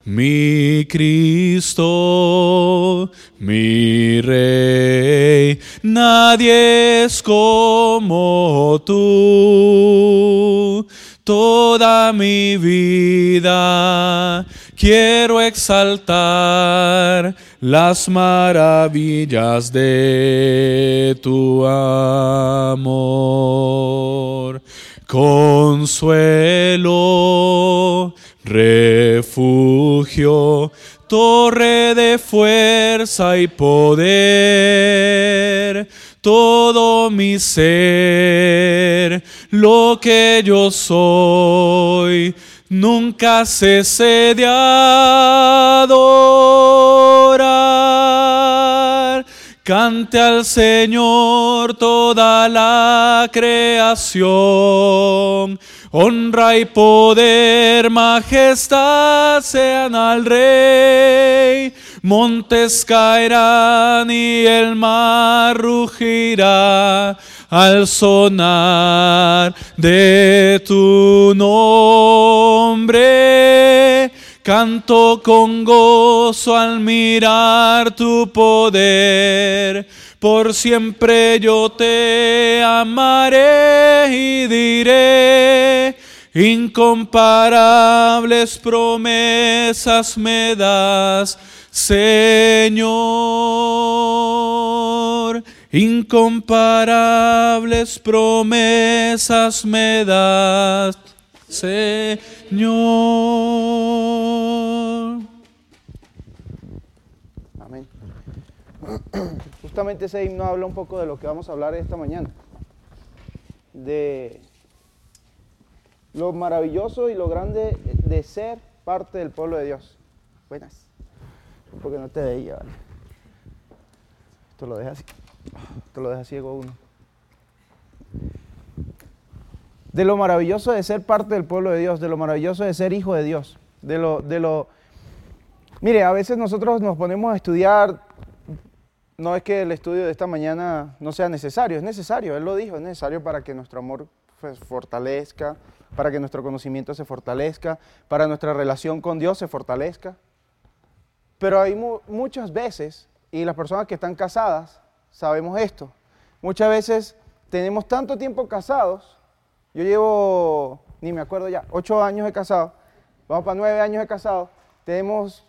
mi Cristo, mi Rey, nadie es como tú. Toda mi vida quiero exaltar las maravillas de tu amor. Consuelo, refugio, torre de fuerza y poder, todo mi ser, lo que yo soy, nunca cesé de adorar. Cante al Señor toda la creación, honra y poder, majestad sean al Rey. Montes caerán y el mar rugirá al sonar de tu nombre. Canto con gozo al mirar tu poder. Por siempre yo te amaré y diré, incomparables promesas me das, Señor. Incomparables promesas me das, Señor. Amén. Justamente ese himno habla un poco de lo que vamos a hablar esta mañana. De lo maravilloso y lo grande de ser parte del pueblo de Dios. Buenas. Porque no te veía, ¿vale? Esto lo deja ciego uno. De lo maravilloso de ser parte del pueblo de Dios, de lo maravilloso de ser hijo de Dios, Mire, a veces nosotros nos ponemos a estudiar, no es que el estudio de esta mañana no sea necesario, es necesario, Él lo dijo, es necesario para que nuestro amor se fortalezca, para que nuestro conocimiento se fortalezca, para nuestra relación con Dios se fortalezca. Pero hay muchas veces, y las personas que están casadas sabemos esto, muchas veces tenemos tanto tiempo casados, yo llevo, ni me acuerdo ya, 8 años de casado, vamos para 9 años de casado, tenemos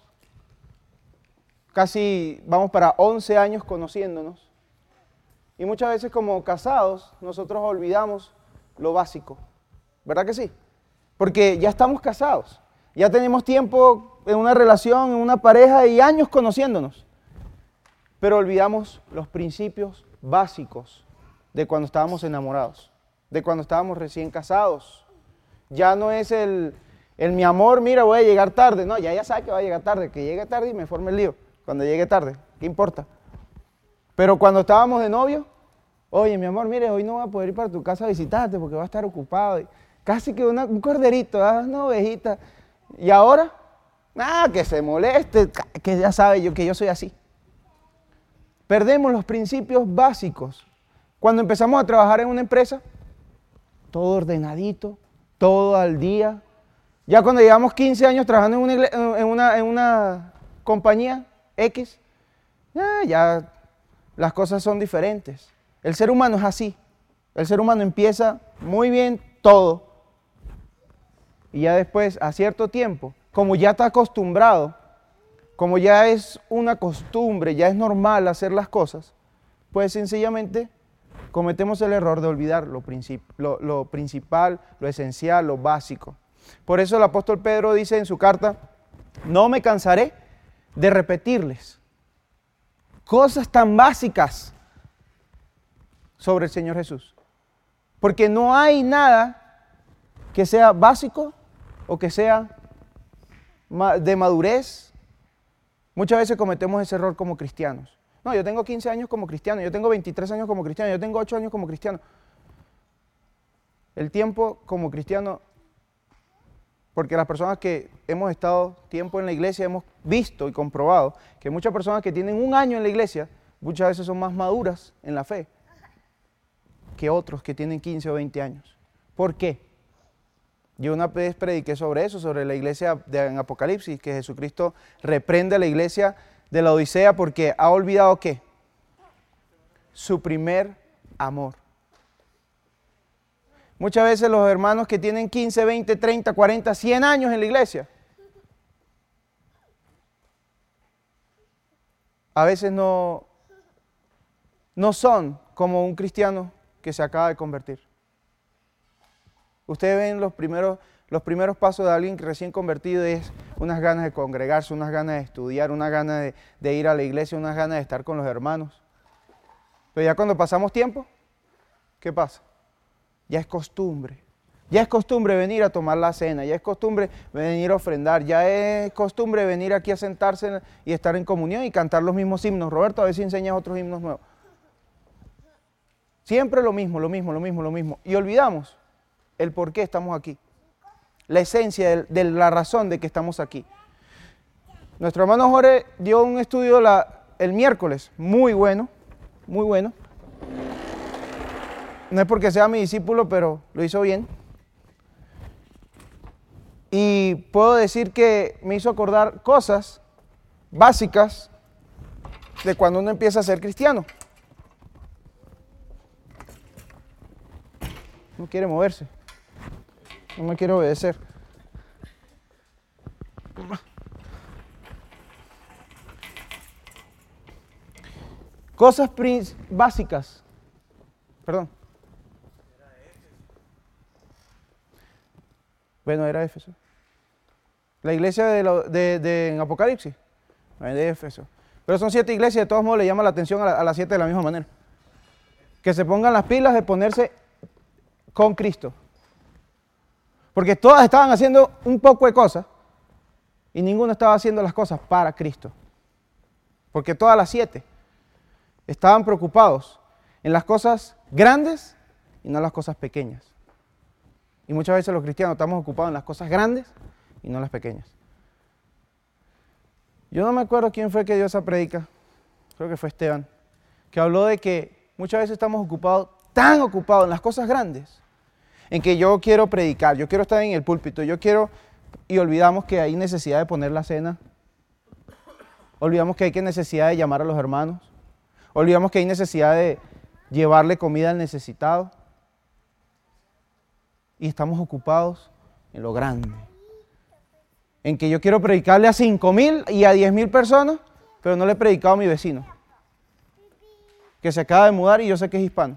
casi, vamos para 11 años conociéndonos, y muchas veces como casados nosotros olvidamos lo básico, ¿verdad que sí? Porque ya estamos casados, ya tenemos tiempo en una relación, en una pareja y años conociéndonos, pero olvidamos los principios básicos de cuando estábamos enamorados, de cuando estábamos recién casados. Ya no es el mi amor, mira, voy a llegar tarde. No, ya sabe que va a llegar tarde, que llegue tarde y me forme el lío. Cuando llegue tarde, ¿qué importa? Pero cuando estábamos de novio, oye, mi amor, mire, hoy no voy a poder ir para tu casa a visitarte porque voy a estar ocupado. Casi que un corderito, una ovejita. Y ahora, que se moleste, que ya sabe que yo soy así. Perdemos los principios básicos. Cuando empezamos a trabajar en una empresa, todo ordenadito, todo al día. Ya cuando llevamos 15 años trabajando en una compañía X, ya las cosas son diferentes. El ser humano es así. El ser humano empieza muy bien todo. Y ya después, a cierto tiempo, como ya está acostumbrado, como ya es una costumbre, ya es normal hacer las cosas, pues sencillamente cometemos el error de olvidar lo principal, lo esencial, lo básico. Por eso el apóstol Pedro dice en su carta, no me cansaré de repetirles cosas tan básicas sobre el Señor Jesús. Porque no hay nada que sea básico o que sea de madurez. Muchas veces cometemos ese error como cristianos. No, yo tengo 15 años como cristiano, yo tengo 23 años como cristiano, yo tengo 8 años como cristiano. El tiempo como cristiano, porque las personas que hemos estado tiempo en la iglesia hemos visto y comprobado que muchas personas que tienen 1 año en la iglesia, muchas veces son más maduras en la fe que otros que tienen 15 o 20 años. ¿Por qué? Yo una vez prediqué sobre eso, sobre la iglesia en Apocalipsis, que Jesucristo reprende a la iglesia de la Odisea porque ha olvidado ¿qué? Su primer amor. Muchas veces los hermanos que tienen 15, 20, 30, 40, 100 años en la iglesia, a veces no son como un cristiano que se acaba de convertir. Ustedes ven los primeros pasos de alguien recién convertido es unas ganas de congregarse, unas ganas de estudiar, unas ganas de ir a la iglesia, unas ganas de estar con los hermanos. Pero ya cuando pasamos tiempo, ¿qué pasa? Ya es costumbre. Ya es costumbre venir a tomar la cena, ya es costumbre venir a ofrendar, ya es costumbre venir aquí a sentarse y estar en comunión y cantar los mismos himnos. Roberto, a ver si enseñas otros himnos nuevos. Siempre lo mismo. Y olvidamos el por qué estamos aquí. La esencia de la razón de que estamos aquí. Nuestro hermano Jorge dio un estudio el miércoles, muy bueno. No es porque sea mi discípulo, pero lo hizo bien. Y puedo decir que me hizo acordar cosas básicas de cuando uno empieza a ser cristiano. No quiere moverse. No me quiere obedecer. Cosas básicas. Perdón. Bueno, era Éfeso. La iglesia en Apocalipsis. De Éfeso. Pero son 7 iglesias, de todos modos le llama la atención a las 7 de la misma manera. Que se pongan las pilas de ponerse con Cristo. Porque todas estaban haciendo un poco de cosas y ninguno estaba haciendo las cosas para Cristo. Porque todas las 7 estaban preocupados en las cosas grandes y no en las cosas pequeñas. Y muchas veces los cristianos estamos ocupados en las cosas grandes y no en las pequeñas. Yo no me acuerdo quién fue que dio esa predica, creo que fue Esteban, que habló de que muchas veces estamos tan ocupados en las cosas grandes, en que yo quiero predicar, yo quiero estar en el púlpito, y olvidamos que hay necesidad de poner la cena, olvidamos que hay necesidad de llamar a los hermanos, olvidamos que hay necesidad de llevarle comida al necesitado, y estamos ocupados en lo grande, en que yo quiero predicarle a 5,000 y a 10,000 personas, pero no le he predicado a mi vecino, que se acaba de mudar y yo sé que es hispano.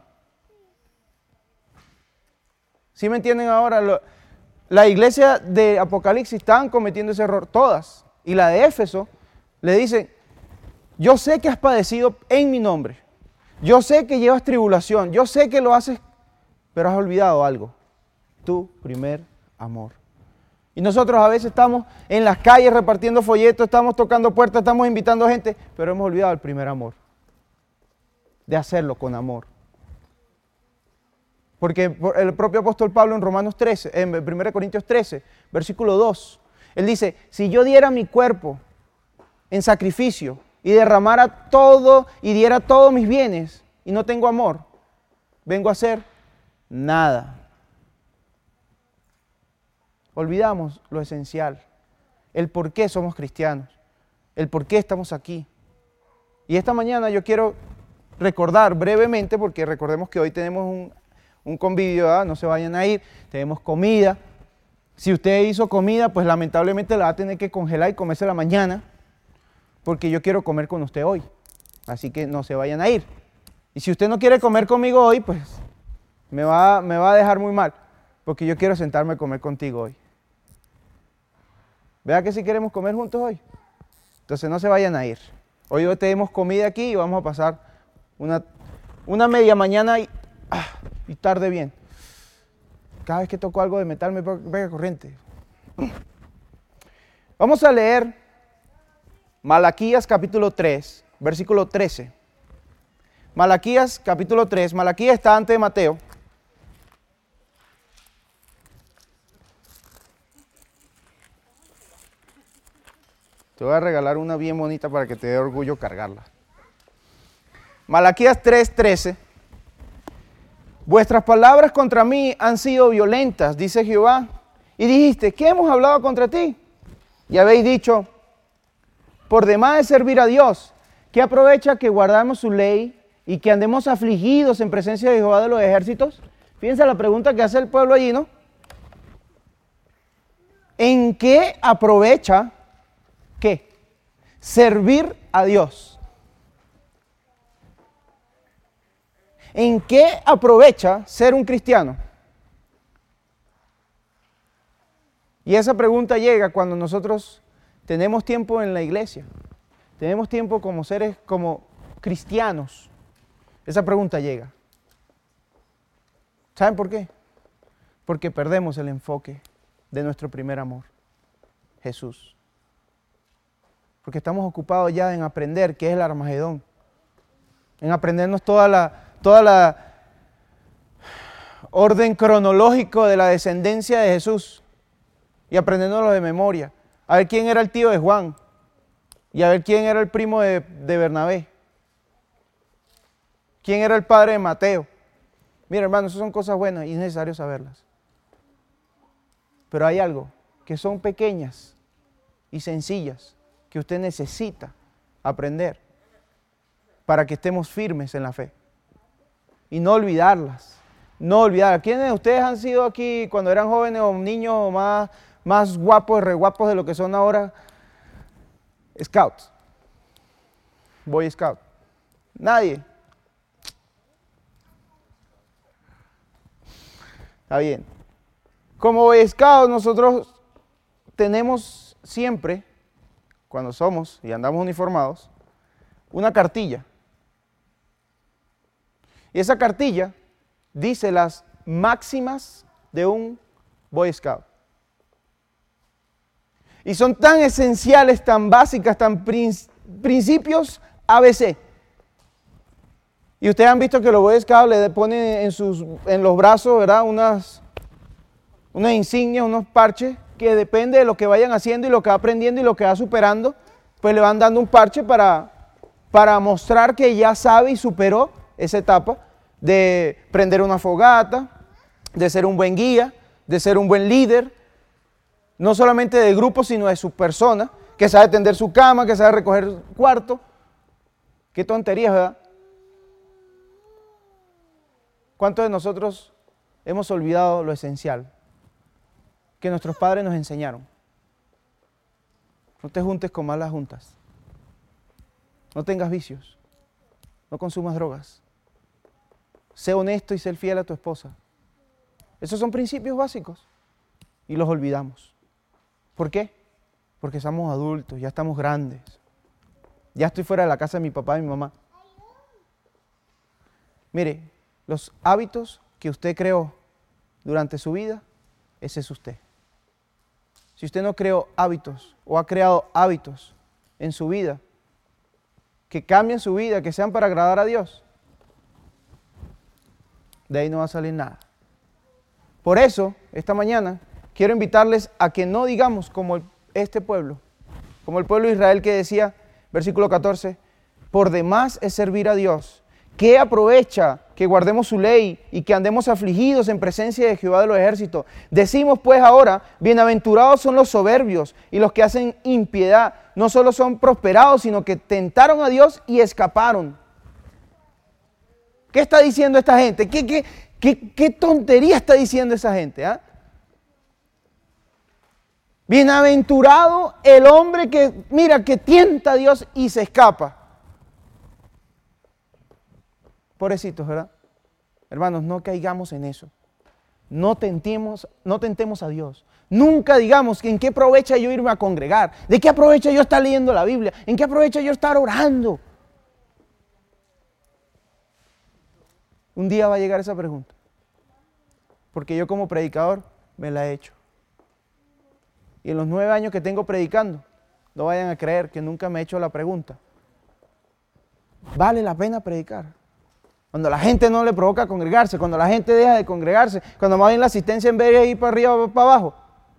¿Sí me entienden ahora? La iglesia de Apocalipsis estaban cometiendo ese error, todas. Y la de Éfeso le dicen, yo sé que has padecido en mi nombre, yo sé que llevas tribulación, yo sé que lo haces, pero has olvidado algo, tu primer amor. Y nosotros a veces estamos en las calles repartiendo folletos, estamos tocando puertas, estamos invitando gente, pero hemos olvidado el primer amor, de hacerlo con amor. Porque el propio apóstol Pablo en Romanos 13, en 1 Corintios 13, versículo 2, él dice, si yo diera mi cuerpo en sacrificio y derramara todo y diera todos mis bienes y no tengo amor, vengo a hacer nada. Olvidamos lo esencial, el por qué somos cristianos, el por qué estamos aquí. Y esta mañana yo quiero recordar brevemente, porque recordemos que hoy tenemos un convivio, ¿verdad? No se vayan a ir, tenemos comida. Si usted hizo comida, pues lamentablemente la va a tener que congelar y comerse la mañana, porque yo quiero comer con usted hoy, así que no se vayan a ir. Y si usted no quiere comer conmigo hoy, pues me va a dejar muy mal, porque yo quiero sentarme a comer contigo hoy. ¿Verdad que si queremos comer juntos hoy? Entonces no se vayan a ir. Hoy tenemos comida aquí y vamos a pasar una media mañana y tarde bien. Cada vez que toco algo de metal me pega corriente. Vamos a leer Malaquías capítulo 3, versículo 13. Malaquías capítulo 3. Malaquías está antes de Mateo. Te voy a regalar una bien bonita para que te dé orgullo cargarla. Malaquías 3:13. Vuestras palabras contra mí han sido violentas, dice Jehová, y dijiste, ¿qué hemos hablado contra ti? Y habéis dicho, por demás de servir a Dios, ¿qué aprovecha que guardamos su ley y que andemos afligidos en presencia de Jehová de los ejércitos? Fíjense la pregunta que hace el pueblo allí, ¿no? ¿En qué aprovecha qué? Servir a Dios. ¿En qué aprovecha ser un cristiano? Y esa pregunta llega cuando nosotros tenemos tiempo en la iglesia, tenemos tiempo como seres, como cristianos. Esa pregunta llega. ¿Saben por qué? Porque perdemos el enfoque de nuestro primer amor, Jesús. Porque estamos ocupados ya en aprender qué es el Armagedón, en aprendernos toda la orden cronológico de la descendencia de Jesús y aprendiéndolo de memoria. A ver quién era el tío de Juan y a ver quién era el primo de Bernabé. ¿Quién era el padre de Mateo? Mira, hermano, esas son cosas buenas y es necesario saberlas. Pero hay algo que son pequeñas y sencillas que usted necesita aprender para que estemos firmes en la fe. Y no olvidarlas. No olvidar. ¿Quiénes de ustedes han sido aquí cuando eran jóvenes o niños más guapos, re guapos de lo que son ahora? Scouts. Boy Scout. Nadie. Está bien. Como Boy Scout nosotros tenemos siempre, cuando somos y andamos uniformados, una cartilla. Y esa cartilla dice las máximas de un Boy Scout. Y son tan esenciales, tan básicas, tan principios ABC. Y ustedes han visto que los Boy Scouts le ponen en los brazos, ¿verdad? Unas insignias, unos parches, que depende de lo que vayan haciendo y lo que va aprendiendo y lo que va superando, pues le van dando un parche para mostrar que ya sabe y superó esa etapa de prender una fogata, de ser un buen guía, de ser un buen líder, no solamente de grupo, sino de su persona, que sabe tender su cama, que sabe recoger cuarto. Qué tonterías, ¿verdad? ¿Cuántos de nosotros hemos olvidado lo esencial que nuestros padres nos enseñaron? No te juntes con malas juntas. No tengas vicios. No consumas drogas. Sé honesto y sé fiel a tu esposa. Esos son principios básicos y los olvidamos. ¿Por qué? Porque somos adultos, ya estamos grandes. Ya estoy fuera de la casa de mi papá y mi mamá. Mire, los hábitos que usted creó durante su vida, ese es usted. Si usted no creó hábitos o ha creado hábitos en su vida, que cambien su vida, que sean para agradar a Dios, de ahí no va a salir nada. Por eso, esta mañana, quiero invitarles a que no digamos como este pueblo, como el pueblo de Israel que decía, versículo 14, por demás es servir a Dios. ¿Qué aprovecha que guardemos su ley y que andemos afligidos en presencia de Jehová de los ejércitos? Decimos pues ahora, bienaventurados son los soberbios y los que hacen impiedad. No solo son prosperados, sino que tentaron a Dios y escaparon. ¿Qué está diciendo esta gente? ¿Qué tontería está diciendo esa gente? Bienaventurado el hombre que, mira, que tienta a Dios y se escapa. Pobrecitos, ¿verdad? Hermanos, no caigamos en eso. No tentemos a Dios. Nunca digamos en qué aprovecha yo irme a congregar, de qué aprovecha yo estar leyendo la Biblia, en qué aprovecha yo estar orando. Un día va a llegar esa pregunta, porque yo como predicador me la he hecho. Y en los 9 años que tengo predicando, no vayan a creer que nunca me he hecho la pregunta. ¿Vale la pena predicar? Cuando la gente no le provoca congregarse, cuando la gente deja de congregarse, cuando más bien la asistencia en vez de ir para arriba o para abajo.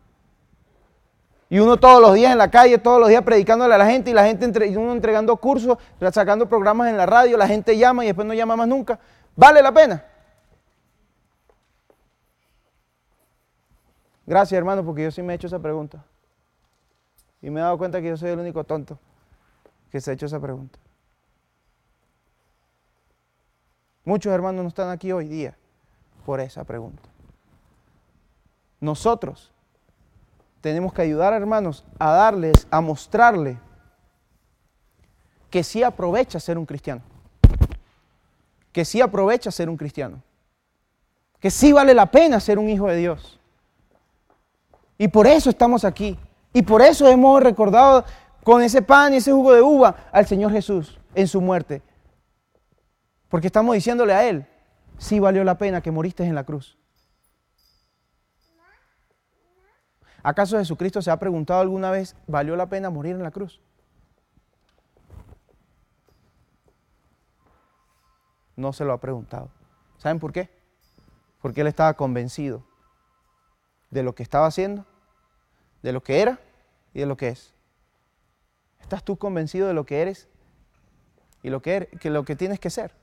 Y uno todos los días en la calle, todos los días predicándole a la gente y la gente uno entregando cursos, sacando programas en la radio, la gente llama y después no llama más nunca. ¿Vale la pena? Gracias, hermano, porque yo sí me he hecho esa pregunta. Y me he dado cuenta que yo soy el único tonto que se ha hecho esa pregunta. Muchos hermanos no están aquí hoy día por esa pregunta. Nosotros tenemos que ayudar, hermanos, a darles, a mostrarle que sí aprovecha ser un cristiano. Que sí aprovecha ser un cristiano. Que sí vale la pena ser un hijo de Dios. Y por eso estamos aquí. Y por eso hemos recordado con ese pan y ese jugo de uva al Señor Jesús en su muerte. Porque estamos diciéndole a Él, sí valió la pena que moriste en la cruz. ¿Acaso Jesucristo se ha preguntado alguna vez, ¿valió la pena morir en la cruz? No se lo ha preguntado. ¿Saben por qué? Porque Él estaba convencido de lo que estaba haciendo, de lo que era y de lo que es. ¿Estás tú convencido de lo que eres y lo que tienes que ser?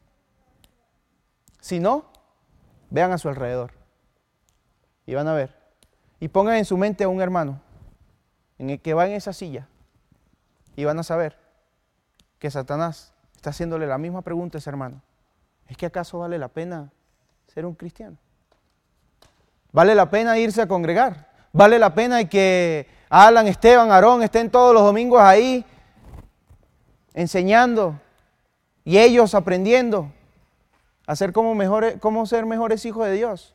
Si no, vean a su alrededor y van a ver. Y pongan en su mente a un hermano en el que va en esa silla y van a saber que Satanás está haciéndole la misma pregunta a ese hermano. ¿Es que acaso vale la pena ser un cristiano? ¿Vale la pena irse a congregar? ¿Vale la pena que Alan, Esteban, Aarón estén todos los domingos ahí enseñando y ellos aprendiendo a ser cómo ser mejores hijos de Dios?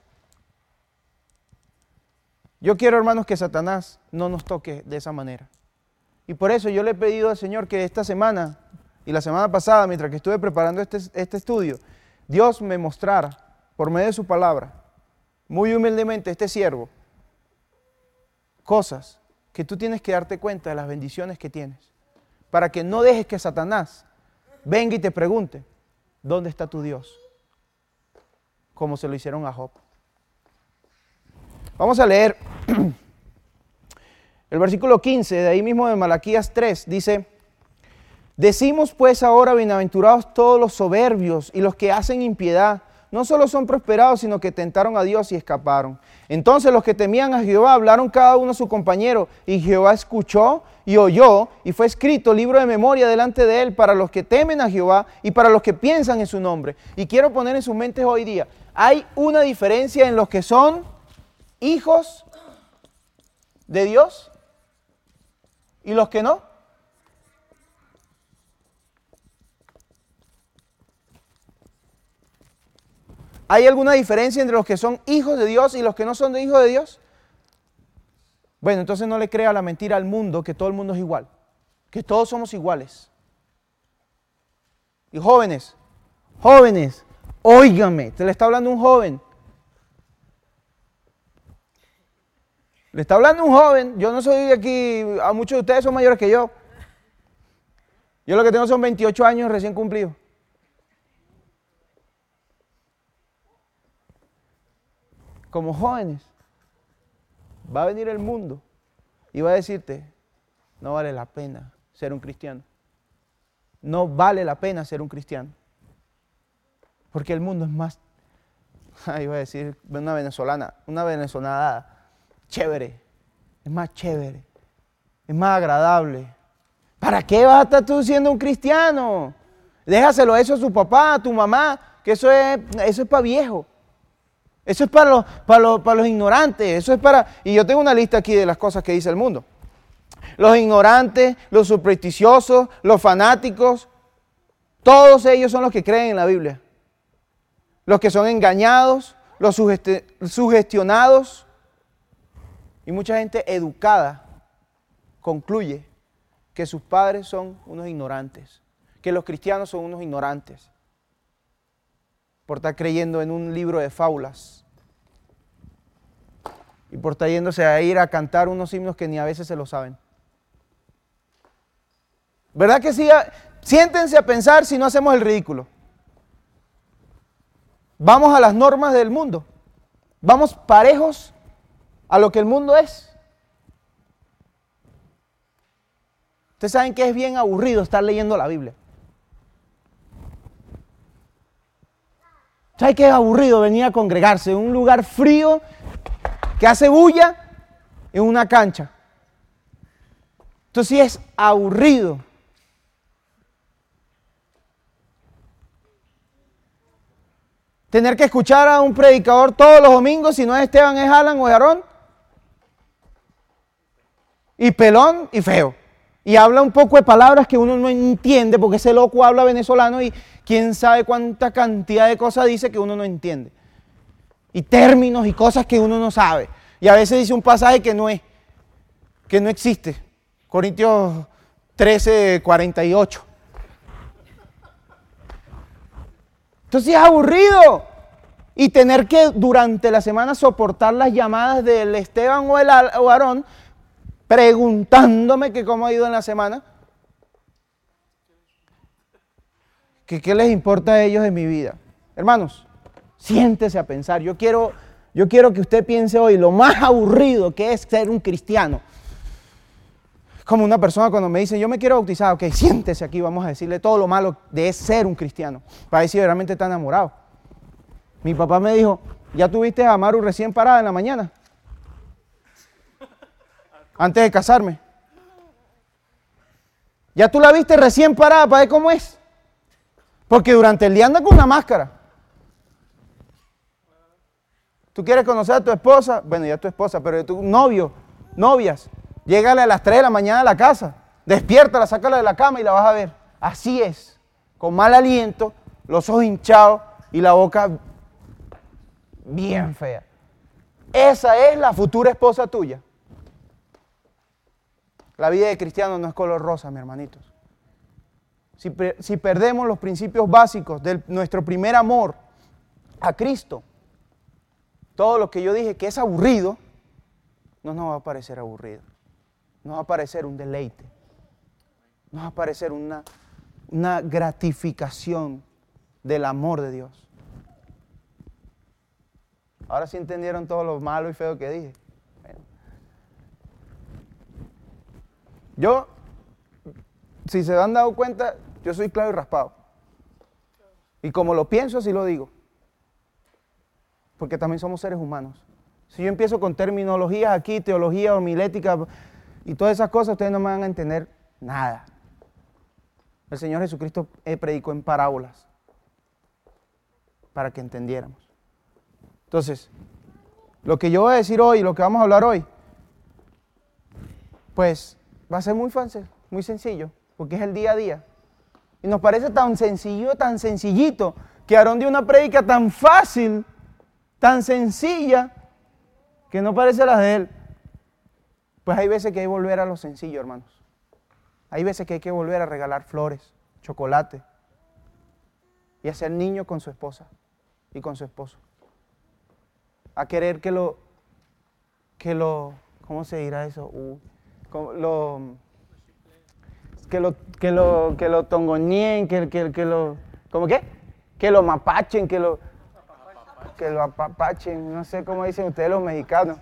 Yo quiero, hermanos, que Satanás no nos toque de esa manera. Y por eso yo le he pedido al Señor que esta semana y la semana pasada, mientras que estuve preparando este estudio, Dios me mostrara, por medio de su palabra, muy humildemente, este siervo, cosas que tú tienes que darte cuenta de las bendiciones que tienes, para que no dejes que Satanás venga y te pregunte, ¿dónde está tu Dios? Como se lo hicieron a Job. Vamos a leer el versículo 15, de ahí mismo de Malaquías 3, dice: decimos pues ahora, bienaventurados todos los soberbios y los que hacen impiedad, no solo son prosperados, sino que tentaron a Dios y escaparon. Entonces los que temían a Jehová hablaron cada uno a su compañero, y Jehová escuchó y oyó, y fue escrito libro de memoria delante de él para los que temen a Jehová y para los que piensan en su nombre. Y quiero poner en sus mentes hoy día, hay una diferencia en los que son hijos de Dios y los que no. ¿Hay alguna diferencia entre los que son hijos de Dios y los que no son de hijos de Dios? Bueno, entonces no le crea la mentira al mundo que todo el mundo es igual, que todos somos iguales. Y jóvenes, óigame, te le está hablando un joven. Le está hablando un joven. Yo no soy de aquí, a muchos de ustedes son mayores que yo. Yo lo que tengo son 28 años recién cumplidos. Como jóvenes, va a venir el mundo y va a decirte, no vale la pena ser un cristiano. No vale la pena ser un cristiano. Porque el mundo es más, iba a decir una venezolana chévere, es más chévere, es más agradable. ¿Para qué vas a estar tú siendo un cristiano? Déjaselo eso a su papá, a tu mamá, que eso es para viejo. Eso es para los ignorantes, eso es para... Y yo tengo una lista aquí de las cosas que dice el mundo. Los ignorantes, los supersticiosos, los fanáticos, todos ellos son los que creen en la Biblia. Los que son engañados, los sugestionados. Y mucha gente educada concluye que sus padres son unos ignorantes, que los cristianos son unos ignorantes, por estar creyendo en un libro de fábulas y por estar yéndose a ir a cantar unos himnos que ni a veces se lo saben. ¿Verdad que sí? Siéntense a pensar si no hacemos el ridículo. Vamos a las normas del mundo, vamos parejos a lo que el mundo es. Ustedes saben que es bien aburrido estar leyendo la Biblia. ¿Saben que es aburrido venir a congregarse en un lugar frío que hace bulla en una cancha. Entonces sí es aburrido. Tener que escuchar a un predicador todos los domingos, si no es Esteban, es Alan o es Aarón. Y pelón y feo. Y habla un poco de palabras que uno no entiende, porque ese loco habla venezolano y quién sabe cuánta cantidad de cosas dice que uno no entiende. Y términos y cosas que uno no sabe. Y a veces dice un pasaje que no existe. Corintios 13, 48. Entonces es aburrido. Y tener que durante la semana soportar las llamadas del Esteban o Aarón preguntándome que cómo ha ido en la semana. Que qué les importa a ellos de mi vida. Hermanos, siéntese a pensar. Yo quiero que usted piense hoy lo más aburrido que es ser un cristiano. Como una persona cuando me dice, yo me quiero bautizar, ok, siéntese aquí, vamos a decirle todo lo malo de ser un cristiano, para ver si realmente está enamorado. Mi papá me dijo, ¿ya tuviste a Maru recién parada en la mañana? Antes de casarme. ¿Ya tú la viste recién parada para ver cómo es? Porque durante el día anda con una máscara. ¿Tú quieres conocer a tu esposa? Bueno, ya tu esposa, pero tu novio, novias. Llégale a las 3 de la mañana a la casa, despiértala, sácala de la cama y la vas a ver. Así es, con mal aliento, los ojos hinchados y la boca bien fea. Esa es la futura esposa tuya. La vida de cristiano no es color rosa, mis hermanitos. Si perdemos los principios básicos de nuestro primer amor a Cristo, todo lo que yo dije que es aburrido, no nos va a parecer aburrido. Nos va a parecer un deleite. Nos va a parecer una gratificación del amor de Dios. Ahora sí entendieron todo lo malo y feo que dije. Bueno. Yo, si se han dado cuenta, yo soy claro y raspado. Y como lo pienso, así lo digo. Porque también somos seres humanos. Si yo empiezo con terminologías aquí, teología homilética y todas esas cosas, ustedes no me van a entender nada. El Señor Jesucristo predicó en parábolas para que entendiéramos. Entonces, lo que yo voy a decir hoy, lo que vamos a hablar hoy, pues va a ser muy fácil, muy sencillo, porque es el día a día. Y nos parece tan sencillo, tan sencillito, que Aarón dio una prédica tan fácil, tan sencilla, que no parece la de él. Pues hay veces que hay que volver a lo sencillo, hermanos. Hay veces que hay que volver a regalar flores, chocolate, y a ser niño con su esposa y con su esposo. A querer que lo, ¿cómo se dirá eso? Que lo tongoñeen, ¿cómo qué? Que lo mapachen, que lo apapachen, no sé cómo dicen ustedes los mexicanos.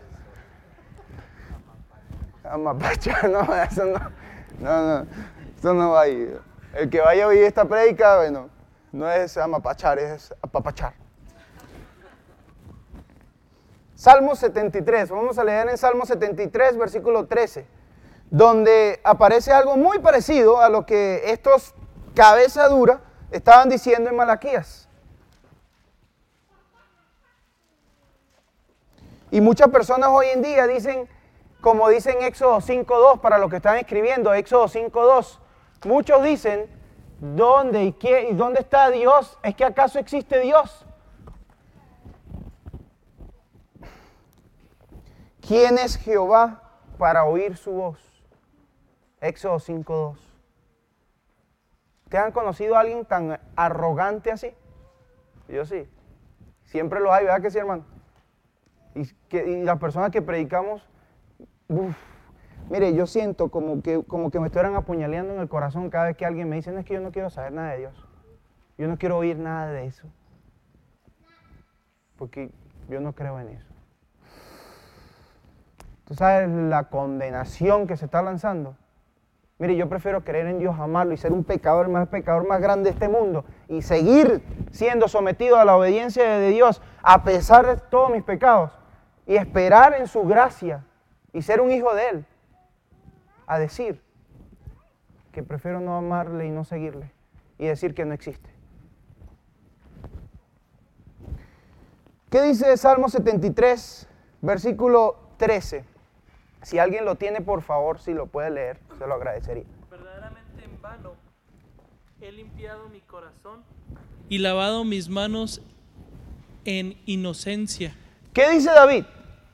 Amapacha, no, eso no va a ir. El que vaya a oír esta prédica, bueno, no es amapachar, es apapachar. Salmo 73, vamos a leer en Salmo 73, versículo 13, donde aparece algo muy parecido a lo que estos cabeza dura estaban diciendo en Malaquías. Y muchas personas hoy en día dicen, como dicen Éxodo 5.2, para los que están escribiendo, Éxodo 5.2, muchos dicen, ¿dónde y qué y dónde está Dios? ¿Es que acaso existe Dios? ¿Quién es Jehová para oír su voz? Éxodo 5.2. ¿Te han conocido a alguien tan arrogante así? Yo sí. Siempre lo hay, ¿verdad que sí, hermano? Y las personas que predicamos, mire, yo siento como que me estuvieran apuñaleando en el corazón cada vez que alguien me dice, no, es que yo no quiero saber nada de Dios. Yo no quiero oír nada de eso. Porque yo no creo en eso. ¿Tú sabes la condenación que se está lanzando? Mire, yo prefiero creer en Dios, amarlo y ser un pecador más grande de este mundo y seguir siendo sometido a la obediencia de Dios a pesar de todos mis pecados y esperar en su gracia y ser un hijo de Él, a decir que prefiero no amarle y no seguirle y decir que no existe. ¿Qué dice Salmo 73, versículo 13? Si alguien lo tiene, por favor, si lo puede leer, se lo agradecería. Verdaderamente en vano he limpiado mi corazón y lavado mis manos en inocencia. ¿Qué dice David?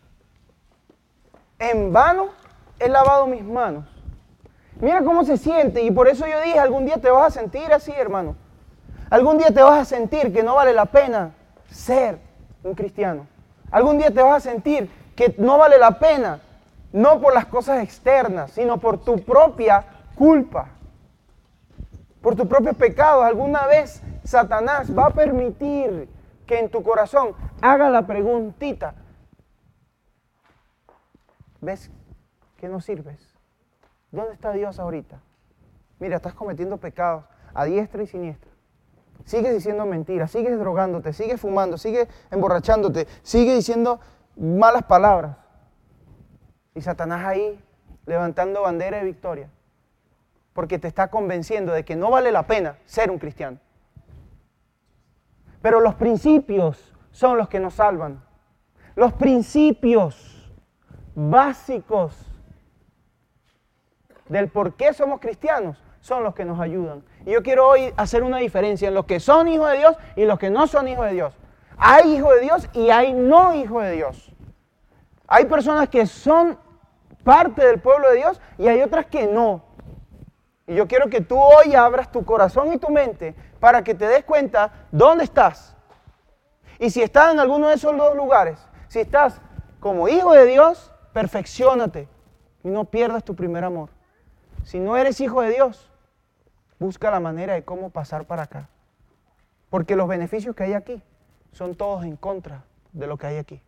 En vano he lavado mis manos. Mira cómo se siente, y por eso yo dije, algún día te vas a sentir así, hermano. Algún día te vas a sentir que no vale la pena ser un cristiano. Algún día te vas a sentir que no vale la pena, no por las cosas externas, sino por tu propia culpa, por tus propios pecados. Alguna vez Satanás va a permitir que en tu corazón haga la preguntita: ¿ves que no sirves? ¿Dónde está Dios ahorita? Mira, estás cometiendo pecados a diestra y siniestra. Sigues diciendo mentiras, sigues drogándote, sigues fumando, sigues emborrachándote, sigues diciendo malas palabras. Y Satanás ahí levantando bandera de victoria, porque te está convenciendo de que no vale la pena ser un cristiano. Pero los principios son los que nos salvan. Los principios básicos del por qué somos cristianos son los que nos ayudan. Y yo quiero hoy hacer una diferencia en los que son hijos de Dios y los que no son hijos de Dios. Hay hijos de Dios y hay no hijos de Dios. Hay personas que son parte del pueblo de Dios y hay otras que no. Y yo quiero que tú hoy abras tu corazón y tu mente para que te des cuenta dónde estás. Y si estás en alguno de esos dos lugares, si estás como hijo de Dios, perfecciónate y no pierdas tu primer amor. Si no eres hijo de Dios, busca la manera de cómo pasar para acá. Porque los beneficios que hay aquí son todos en contra de lo que hay aquí.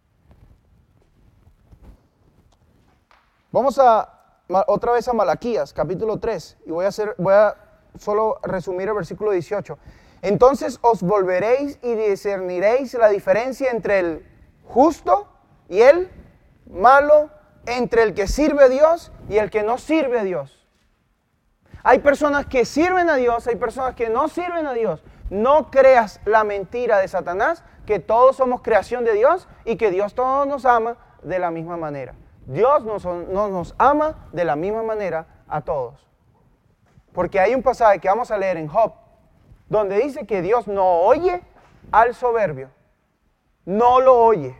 Vamos otra vez a Malaquías, capítulo 3, y voy a solo resumir el versículo 18. Entonces os volveréis y discerniréis la diferencia entre el justo y el malo, entre el que sirve a Dios y el que no sirve a Dios. Hay personas que sirven a Dios, hay personas que no sirven a Dios. No creas la mentira de Satanás, que todos somos creación de Dios y que Dios todos nos ama de la misma manera. Dios no nos ama de la misma manera a todos. Porque hay un pasaje que vamos a leer en Job, donde dice que Dios no oye al soberbio. No lo oye.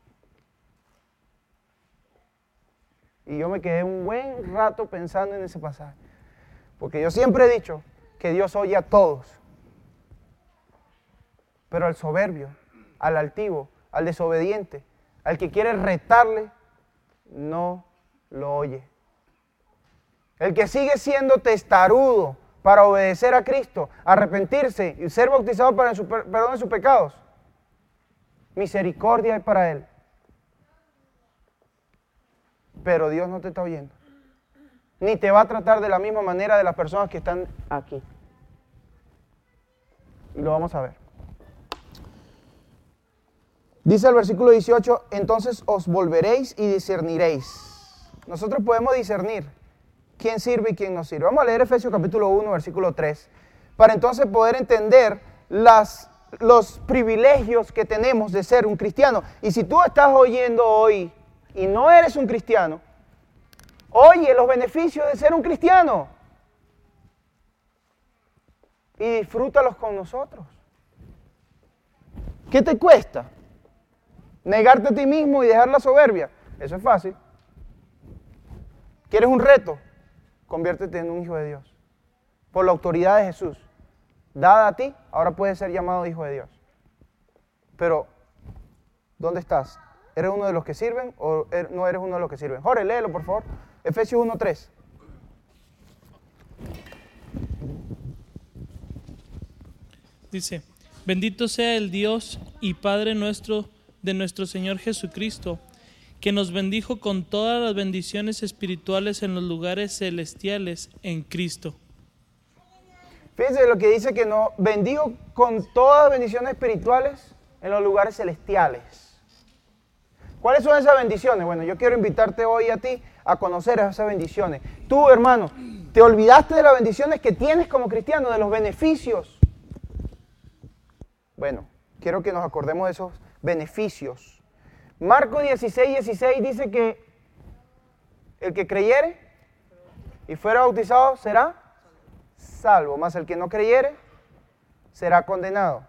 Y yo me quedé un buen rato pensando en ese pasaje. Porque yo siempre he dicho que Dios oye a todos. Pero al soberbio, al altivo, al desobediente, al que quiere retarle, no lo oye. El que sigue siendo testarudo para obedecer a Cristo, arrepentirse y ser bautizado para el perdón de sus pecados, misericordia hay para él. Pero Dios no te está oyendo. Ni te va a tratar de la misma manera de las personas que están aquí. Y lo vamos a ver. Dice el versículo 18, entonces os volveréis y discerniréis. Nosotros podemos discernir quién sirve y quién no sirve. Vamos a leer Efesios capítulo 1, versículo 3, para entonces poder entender los privilegios que tenemos de ser un cristiano. Y si tú estás oyendo hoy y no eres un cristiano, oye los beneficios de ser un cristiano y disfrútalos con nosotros. ¿Qué te cuesta? Negarte a ti mismo y dejar la soberbia. Eso es fácil. ¿Quieres un reto? Conviértete en un hijo de Dios. Por la autoridad de Jesús, dada a ti, ahora puedes ser llamado hijo de Dios. Pero, ¿dónde estás? ¿Eres uno de los que sirven o no eres uno de los que sirven? Jorge, léelo, por favor. Efesios 1:3. Dice, bendito sea el Dios y Padre nuestro, de nuestro Señor Jesucristo, que nos bendijo con todas las bendiciones espirituales en los lugares celestiales en Cristo. Fíjense lo que dice, que nos bendijo con todas las bendiciones espirituales en los lugares celestiales. ¿Cuáles son esas bendiciones? Bueno, yo quiero invitarte hoy a ti a conocer esas bendiciones. Tú, hermano, te olvidaste de las bendiciones que tienes como cristiano, de los beneficios. Bueno, quiero que nos acordemos de esos beneficios. Marcos 16:16 dice que el que creyere y fuera bautizado será salvo, mas el que no creyere será condenado.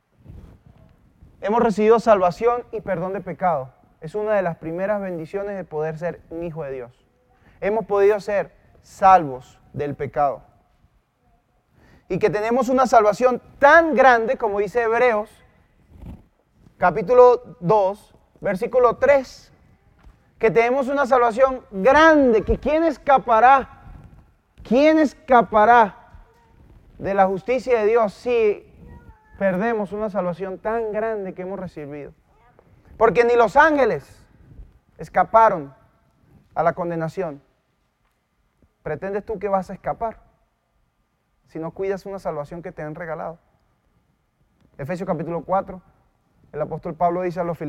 Hemos recibido salvación y perdón de pecado. Es una de las primeras bendiciones de poder ser un hijo de Dios. Hemos podido ser salvos del pecado. Y que tenemos una salvación tan grande, como dice Hebreos, capítulo 2, versículo 3, que tenemos una salvación grande, que ¿quién escapará? ¿Quién escapará de la justicia de Dios si perdemos una salvación tan grande que hemos recibido? Porque ni los ángeles escaparon a la condenación. ¿Pretendes tú que vas a escapar si no cuidas una salvación que te han regalado? Efesios capítulo 4, el apóstol Pablo dice a los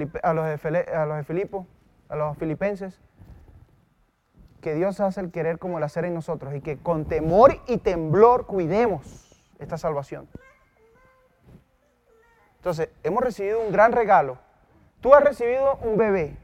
filipenses, que Dios hace el querer como el hacer en nosotros y que con temor y temblor cuidemos esta salvación. Entonces, hemos recibido un gran regalo. Tú has recibido un bebé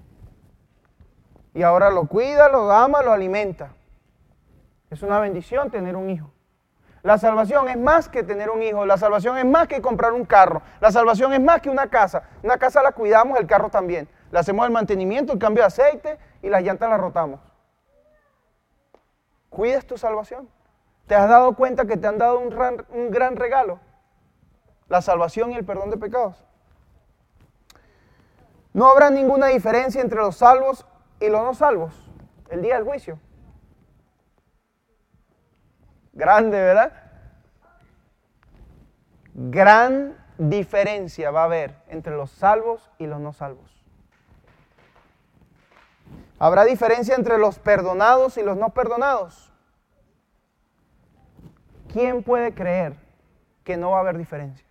y ahora lo cuida, lo ama, lo alimenta. Es una bendición tener un hijo. La salvación es más que tener un hijo, la salvación es más que comprar un carro, la salvación es más que una casa. Una casa la cuidamos, el carro también. Le hacemos el mantenimiento, el cambio de aceite y las llantas las rotamos. ¿Cuidas tu salvación? ¿Te has dado cuenta que te han dado un gran regalo? La salvación y el perdón de pecados. No habrá ninguna diferencia entre los salvos y los no salvos el día del juicio. Grande, ¿verdad? Gran diferencia va a haber entre los salvos y los no salvos. ¿Habrá diferencia entre los perdonados y los no perdonados? ¿Quién puede creer que no va a haber diferencia?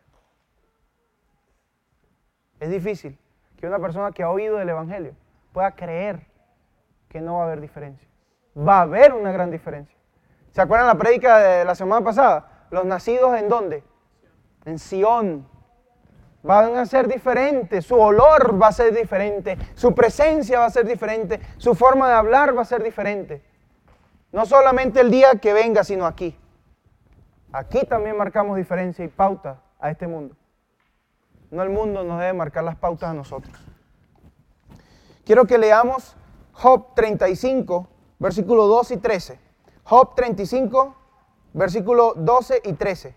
Es difícil que una persona que ha oído del Evangelio pueda creer que no va a haber diferencia. Va a haber una gran diferencia. ¿Se acuerdan la prédica de la semana pasada? Los nacidos ¿en dónde? En Sión. Van a ser diferentes, su olor va a ser diferente, su presencia va a ser diferente, su forma de hablar va a ser diferente. No solamente el día que venga, sino aquí. Aquí también marcamos diferencia y pauta a este mundo. No el mundo nos debe marcar las pautas a nosotros. Quiero que leamos Job 35, versículos 2 y 13. Job 35, versículos 12 y 13.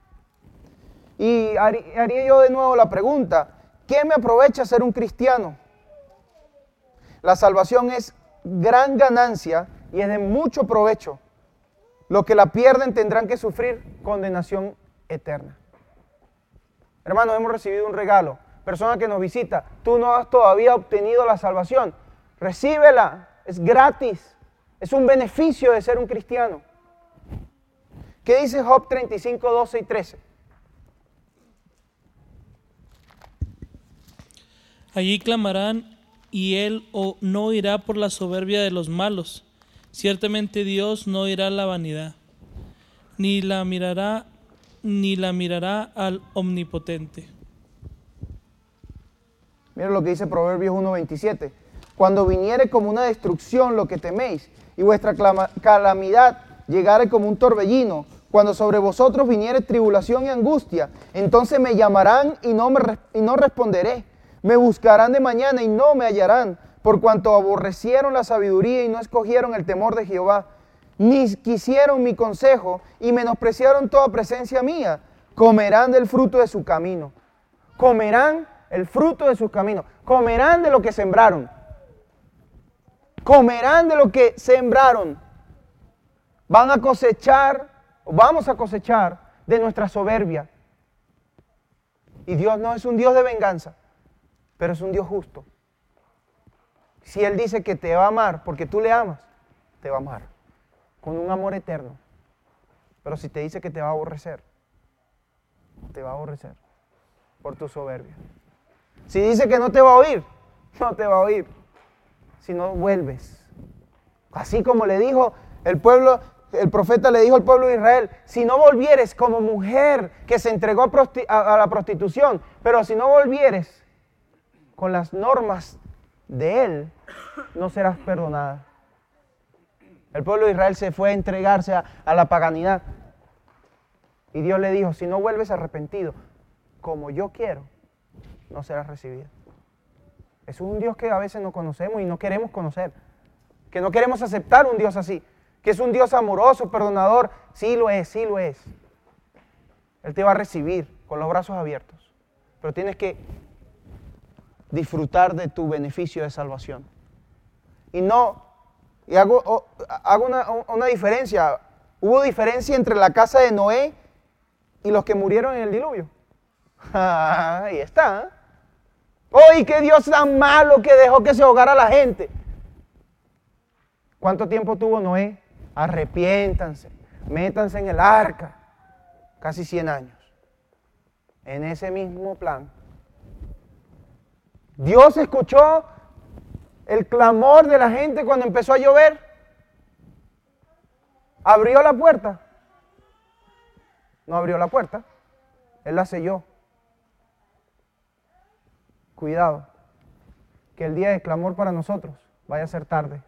Y haría yo de nuevo la pregunta, ¿qué me aprovecha ser un cristiano? La salvación es gran ganancia y es de mucho provecho. Los que la pierden tendrán que sufrir condenación eterna. Hermanos, hemos recibido un regalo. Persona que nos visita, tú no has todavía obtenido la salvación. Recíbela, es gratis. Es un beneficio de ser un cristiano. ¿Qué dice Job 35, 12 y 13? Allí clamarán y él no oirá por la soberbia de los malos. Ciertamente Dios no oirá la vanidad, ni la mirará al omnipotente. Mira lo que dice Proverbios 1:27. Cuando viniere como una destrucción lo que teméis, y vuestra calamidad llegare como un torbellino, cuando sobre vosotros viniere tribulación y angustia, entonces me llamarán y no responderé. Me buscarán de mañana y no me hallarán, por cuanto aborrecieron la sabiduría y no escogieron el temor de Jehová, ni quisieron mi consejo y menospreciaron toda presencia mía. Comerán del fruto de su camino. Comerán el fruto de sus caminos. Comerán de lo que sembraron. Comerán de lo que sembraron. Van a cosechar, vamos a cosechar de nuestra soberbia. Y Dios no es un Dios de venganza, pero es un Dios justo. Si Él dice que te va a amar porque tú le amas, te va a amar con un amor eterno. Pero si te dice que te va a aborrecer por tu soberbia. Si dice que no te va a oír, no te va a oír si no vuelves. Así como le dijo el pueblo, el profeta le dijo al pueblo de Israel, si no volvieres como mujer que se entregó a la prostitución, pero si no volvieres con las normas de él, no serás perdonada. El pueblo de Israel se fue a entregarse a la paganidad. Y Dios le dijo, si no vuelves arrepentido, como yo quiero, no serás recibido. Es un Dios que a veces no conocemos y no queremos conocer. Que no queremos aceptar un Dios así. Que es un Dios amoroso, perdonador. Sí lo es, sí lo es. Él te va a recibir con los brazos abiertos. Pero tienes que disfrutar de tu beneficio de salvación. Y hago una diferencia. Hubo diferencia entre la casa de Noé y los que murieron en el diluvio. Ahí está. ¡Ay, qué Dios tan malo que dejó que se ahogara la gente! ¿Cuánto tiempo tuvo Noé? Arrepiéntanse, métanse en el arca. Casi 100 años. En ese mismo plan. Dios escuchó el clamor de la gente cuando empezó a llover. ¿Abrió la puerta? No abrió la puerta. Él la selló. Cuidado, que el día de clamor para nosotros vaya a ser tarde.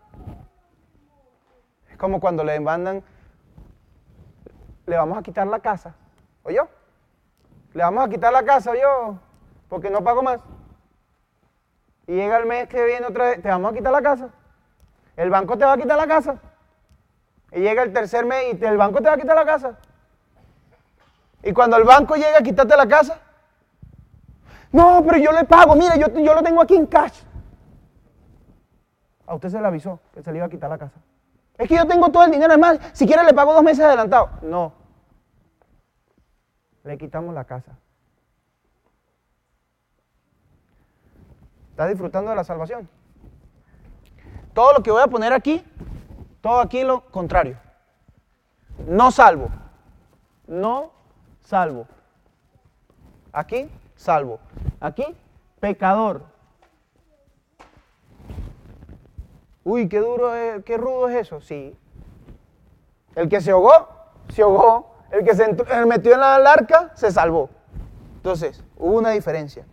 Es como cuando le mandan, le vamos a quitar la casa, ¿oyó? Le vamos a quitar la casa, ¿oyó? Porque no pago más. Y llega el mes que viene otra vez, te vamos a quitar la casa. El banco te va a quitar la casa. Y llega el tercer mes y el banco te va a quitar la casa. Y cuando el banco llega a quitarte la casa, no, pero yo le pago, mire, yo lo tengo aquí en cash. A usted se le avisó que se le iba a quitar la casa. Es que yo tengo todo el dinero, además, si quiere le pago 2 meses adelantado. No. Le quitamos la casa. ¿Estás disfrutando de la salvación? Todo lo que voy a poner aquí, todo aquí lo contrario. No salvo. No salvo. Aquí, salvo. Aquí, pecador. Uy, qué duro, qué rudo es eso. Sí. El que se ahogó, se ahogó. El que se metió en la arca, se salvó. Entonces, hubo una diferencia.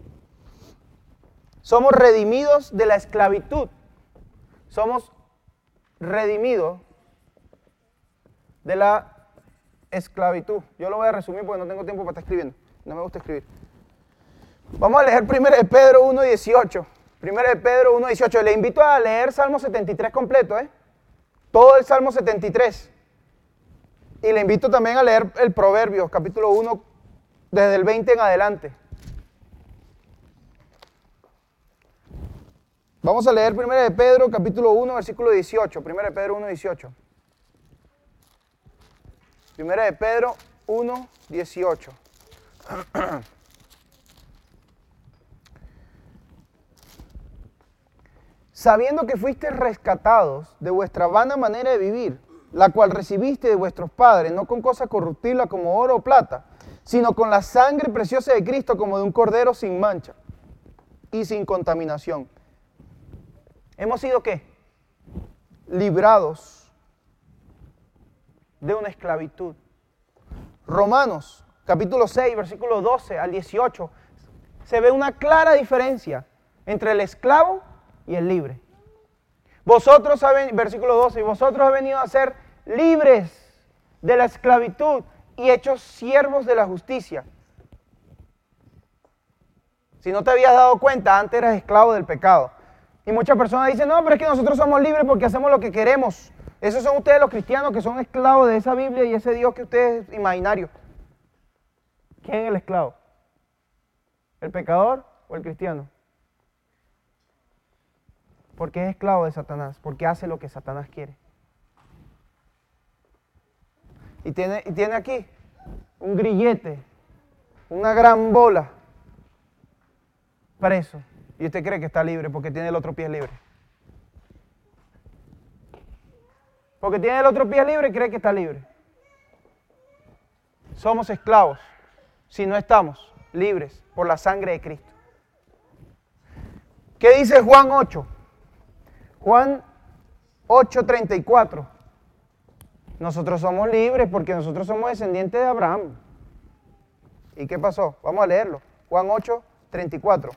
Somos redimidos de la esclavitud. Somos redimidos de la esclavitud. Yo lo voy a resumir porque no tengo tiempo para estar escribiendo. No me gusta escribir. Vamos a leer 1 Pedro 1:18. 1 Pedro 1:18. Le invito a leer Salmo 73 completo, todo el Salmo 73. Y le invito también a leer el Proverbios, capítulo 1, desde el 20 en adelante. Vamos a leer 1 Pedro, capítulo 1, versículo 18. 1 Pedro 1:18. 1 Pedro 1:18. Sabiendo que fuisteis rescatados de vuestra vana manera de vivir, la cual recibiste de vuestros padres, no con cosa corruptible como oro o plata, sino con la sangre preciosa de Cristo como de un cordero sin mancha y sin contaminación. ¿Hemos sido qué? Librados de una esclavitud. Romanos, capítulo 6, versículo 12 al 18, se ve una clara diferencia entre el esclavo y el libre. Vosotros, versículo 12, y vosotros habéis venido a ser libres de la esclavitud y hechos siervos de la justicia. Si no te habías dado cuenta, antes eras esclavo del pecado. Y muchas personas dicen, no, pero es que nosotros somos libres porque hacemos lo que queremos. Esos son ustedes los cristianos que son esclavos de esa Biblia y ese Dios que ustedes imaginario. ¿Quién es el esclavo? ¿El pecador o el cristiano? Porque es esclavo de Satanás, porque hace lo que Satanás quiere. Y tiene aquí un grillete, una gran bola, preso. Y usted cree que está libre porque tiene el otro pie libre. Porque tiene el otro pie libre y cree que está libre. Somos esclavos si no estamos libres por la sangre de Cristo. ¿Qué dice Juan 8? Juan 8:34. Nosotros somos libres porque nosotros somos descendientes de Abraham. ¿Y qué pasó? Vamos a leerlo. Juan 8:34.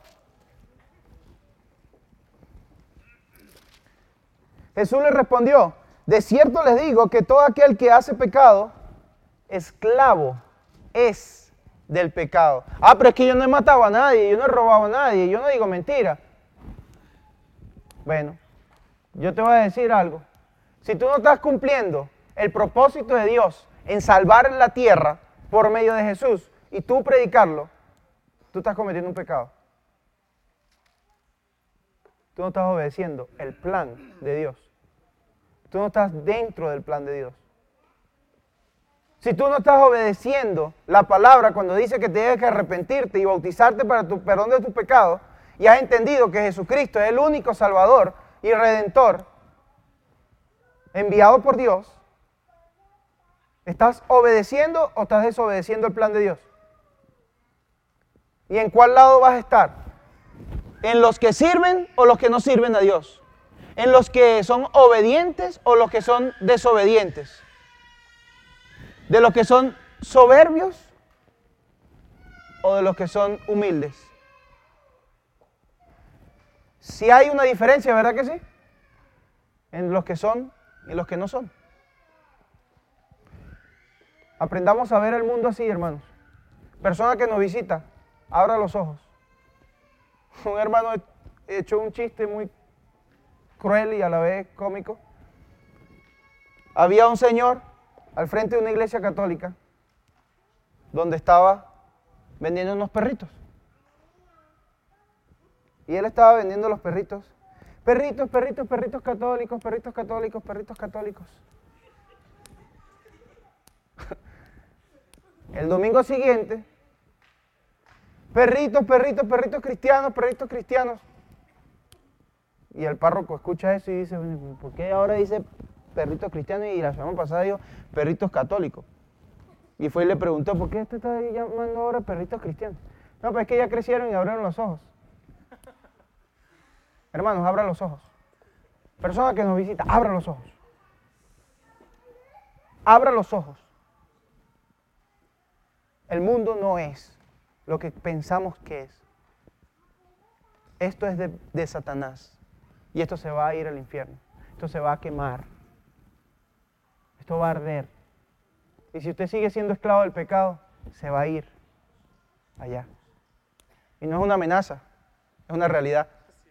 Jesús le respondió, de cierto les digo que todo aquel que hace pecado, esclavo es del pecado. Ah, pero es que yo no he matado a nadie, yo no he robado a nadie, yo no digo mentira. Bueno, yo te voy a decir algo. Si tú no estás cumpliendo el propósito de Dios en salvar la tierra por medio de Jesús y tú predicarlo, tú estás cometiendo un pecado. Tú no estás obedeciendo el plan de Dios. Tú no estás dentro del plan de Dios. Si tú no estás obedeciendo la palabra cuando dice que tienes que arrepentirte y bautizarte para tu perdón de tus pecados, y has entendido que Jesucristo es el único Salvador y Redentor enviado por Dios, ¿estás obedeciendo o estás desobedeciendo el plan de Dios? ¿Y en cuál lado vas a estar? ¿En los que sirven o los que no sirven a Dios? ¿En los que son obedientes o los que son desobedientes? ¿De los que son soberbios o de los que son humildes? Sí hay una diferencia, ¿verdad que sí? En los que son y los que no son. Aprendamos a ver el mundo así, hermanos. Persona que nos visita, abra los ojos. Un hermano echó un chiste muy cruel y a la vez cómico. Había un señor al frente de una iglesia católica donde estaba vendiendo unos perritos. Y él estaba vendiendo los perritos. Perritos, perritos, perritos católicos, perritos católicos, perritos católicos. El domingo siguiente, perritos, perritos, perritos cristianos, perritos cristianos. Y el párroco escucha eso y dice, ¿por qué ahora dice perritos cristianos y la semana pasada dijo perritos católicos? Y fue y le preguntó, ¿por qué usted está llamando ahora perritos cristianos? No, pues es que ya crecieron y abrieron los ojos. Hermanos, abran los ojos. Persona que nos visita, abra los ojos. Abra los ojos. El mundo no es lo que pensamos que es. Esto es de Satanás. Y esto se va a ir al infierno. Esto se va a quemar. Esto va a arder. Y si usted sigue siendo esclavo del pecado, se va a ir allá. Y no es una amenaza, es una realidad.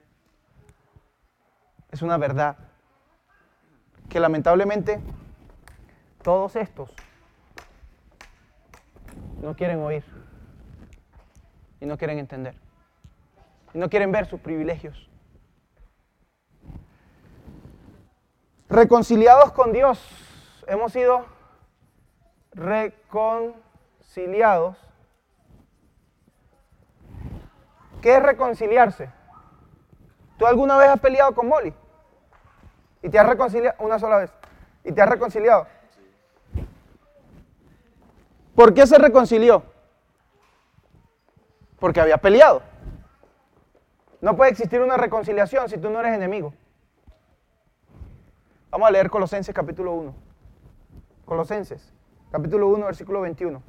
Es una verdad. Que lamentablemente todos estos no quieren oír. Y no quieren entender. Y no quieren ver sus privilegios. Reconciliados con Dios. Hemos sido reconciliados. ¿Qué es reconciliarse? ¿Tú alguna vez has peleado con Molly? ¿Y te has reconciliado una sola vez? ¿Y te has reconciliado? ¿Por qué se reconcilió? Porque había peleado. No puede existir una reconciliación si tú no eres enemigo. Vamos a leer Colosenses capítulo 1. Colosenses capítulo 1, versículo 21.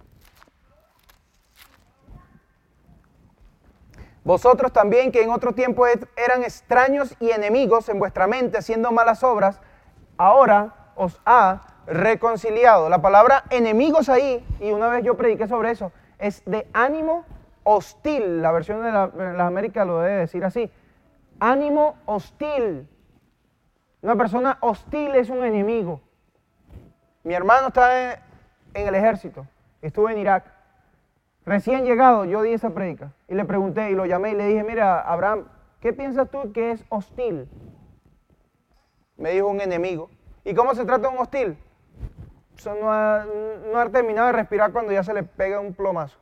Vosotros también, que en otro tiempo eran extraños y enemigos en vuestra mente, haciendo malas obras, ahora os ha reconciliado. La palabra enemigos ahí, y una vez yo prediqué sobre eso, es de ánimo hostil. La versión de las Américas lo debe decir así. Ánimo hostil. Una persona hostil es un enemigo. Mi hermano está en el ejército, estuvo en Irak. Recién llegado, yo di esa prédica y le pregunté y lo llamé y le dije, mira, Abraham, ¿qué piensas tú que es hostil? Me dijo un enemigo. ¿Y cómo se trata un hostil? Eso no ha terminado de respirar cuando ya se le pega un plomazo.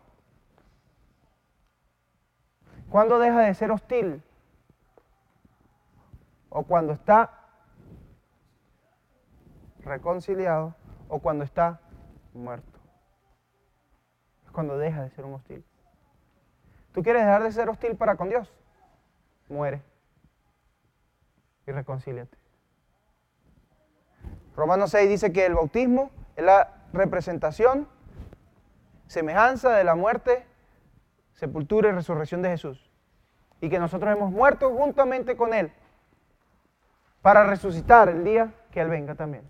¿Cuándo deja de ser hostil? O cuando está reconciliado o cuando está muerto. Cuando deja de ser un hostil. ¿Tú quieres dejar de ser hostil para con Dios? Muere. y reconcíliate. Romanos 6 dice que el bautismo es la representación, semejanza de la muerte, sepultura y resurrección de Jesús. Y que nosotros hemos muerto juntamente con Él para resucitar el día que Él venga también.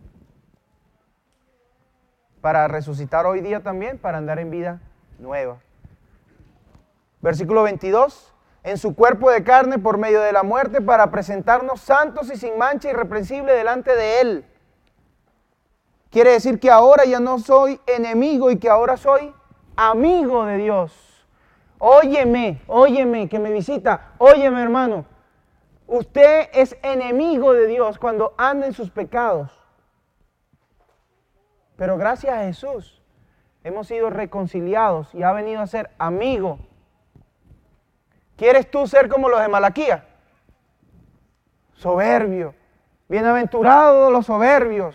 Para resucitar hoy día también, para andar en vida nueva. Versículo 22. En su cuerpo de carne por medio de la muerte para presentarnos santos y sin mancha irreprensible delante de Él. Quiere decir que ahora ya no soy enemigo y que ahora soy amigo de Dios. Óyeme, que me visita. Óyeme, hermano. Usted es enemigo de Dios cuando anda en sus pecados. Pero gracias a Jesús hemos sido reconciliados y ha venido a ser amigo. ¿Quieres tú ser como los de Malaquías? Soberbio. Bienaventurados los soberbios.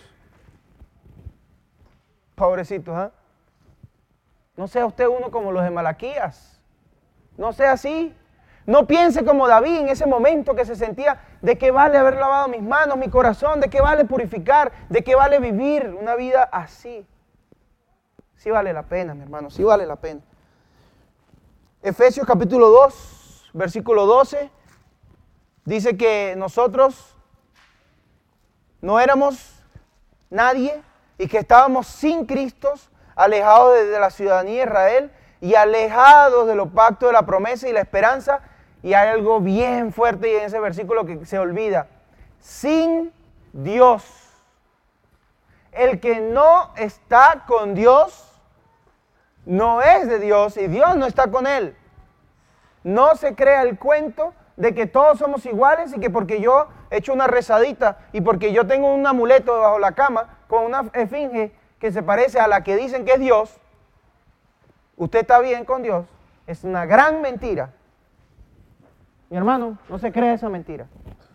Pobrecitos, ¿eh? No sea usted uno como los de Malaquías. No sea así. No piense como David en ese momento que se sentía, ¿de qué vale haber lavado mis manos, mi corazón? ¿De qué vale purificar? ¿De qué vale vivir una vida así? Sí vale la pena, mi hermano, sí vale la pena. Efesios capítulo 2, versículo 12, dice que nosotros no éramos nadie y que estábamos sin Cristo, alejados de la ciudadanía de Israel y alejados de los pactos de la promesa y la esperanza. Y hay algo bien fuerte en ese versículo que se olvida. Sin Dios. El que no está con Dios no es de Dios y Dios no está con él. No se crea el cuento de que todos somos iguales y que porque yo he hecho una rezadita y porque yo tengo un amuleto debajo de la cama con una esfinge que se parece a la que dicen que es Dios, usted está bien con Dios. Es una gran mentira. Mi hermano, no se crea esa mentira.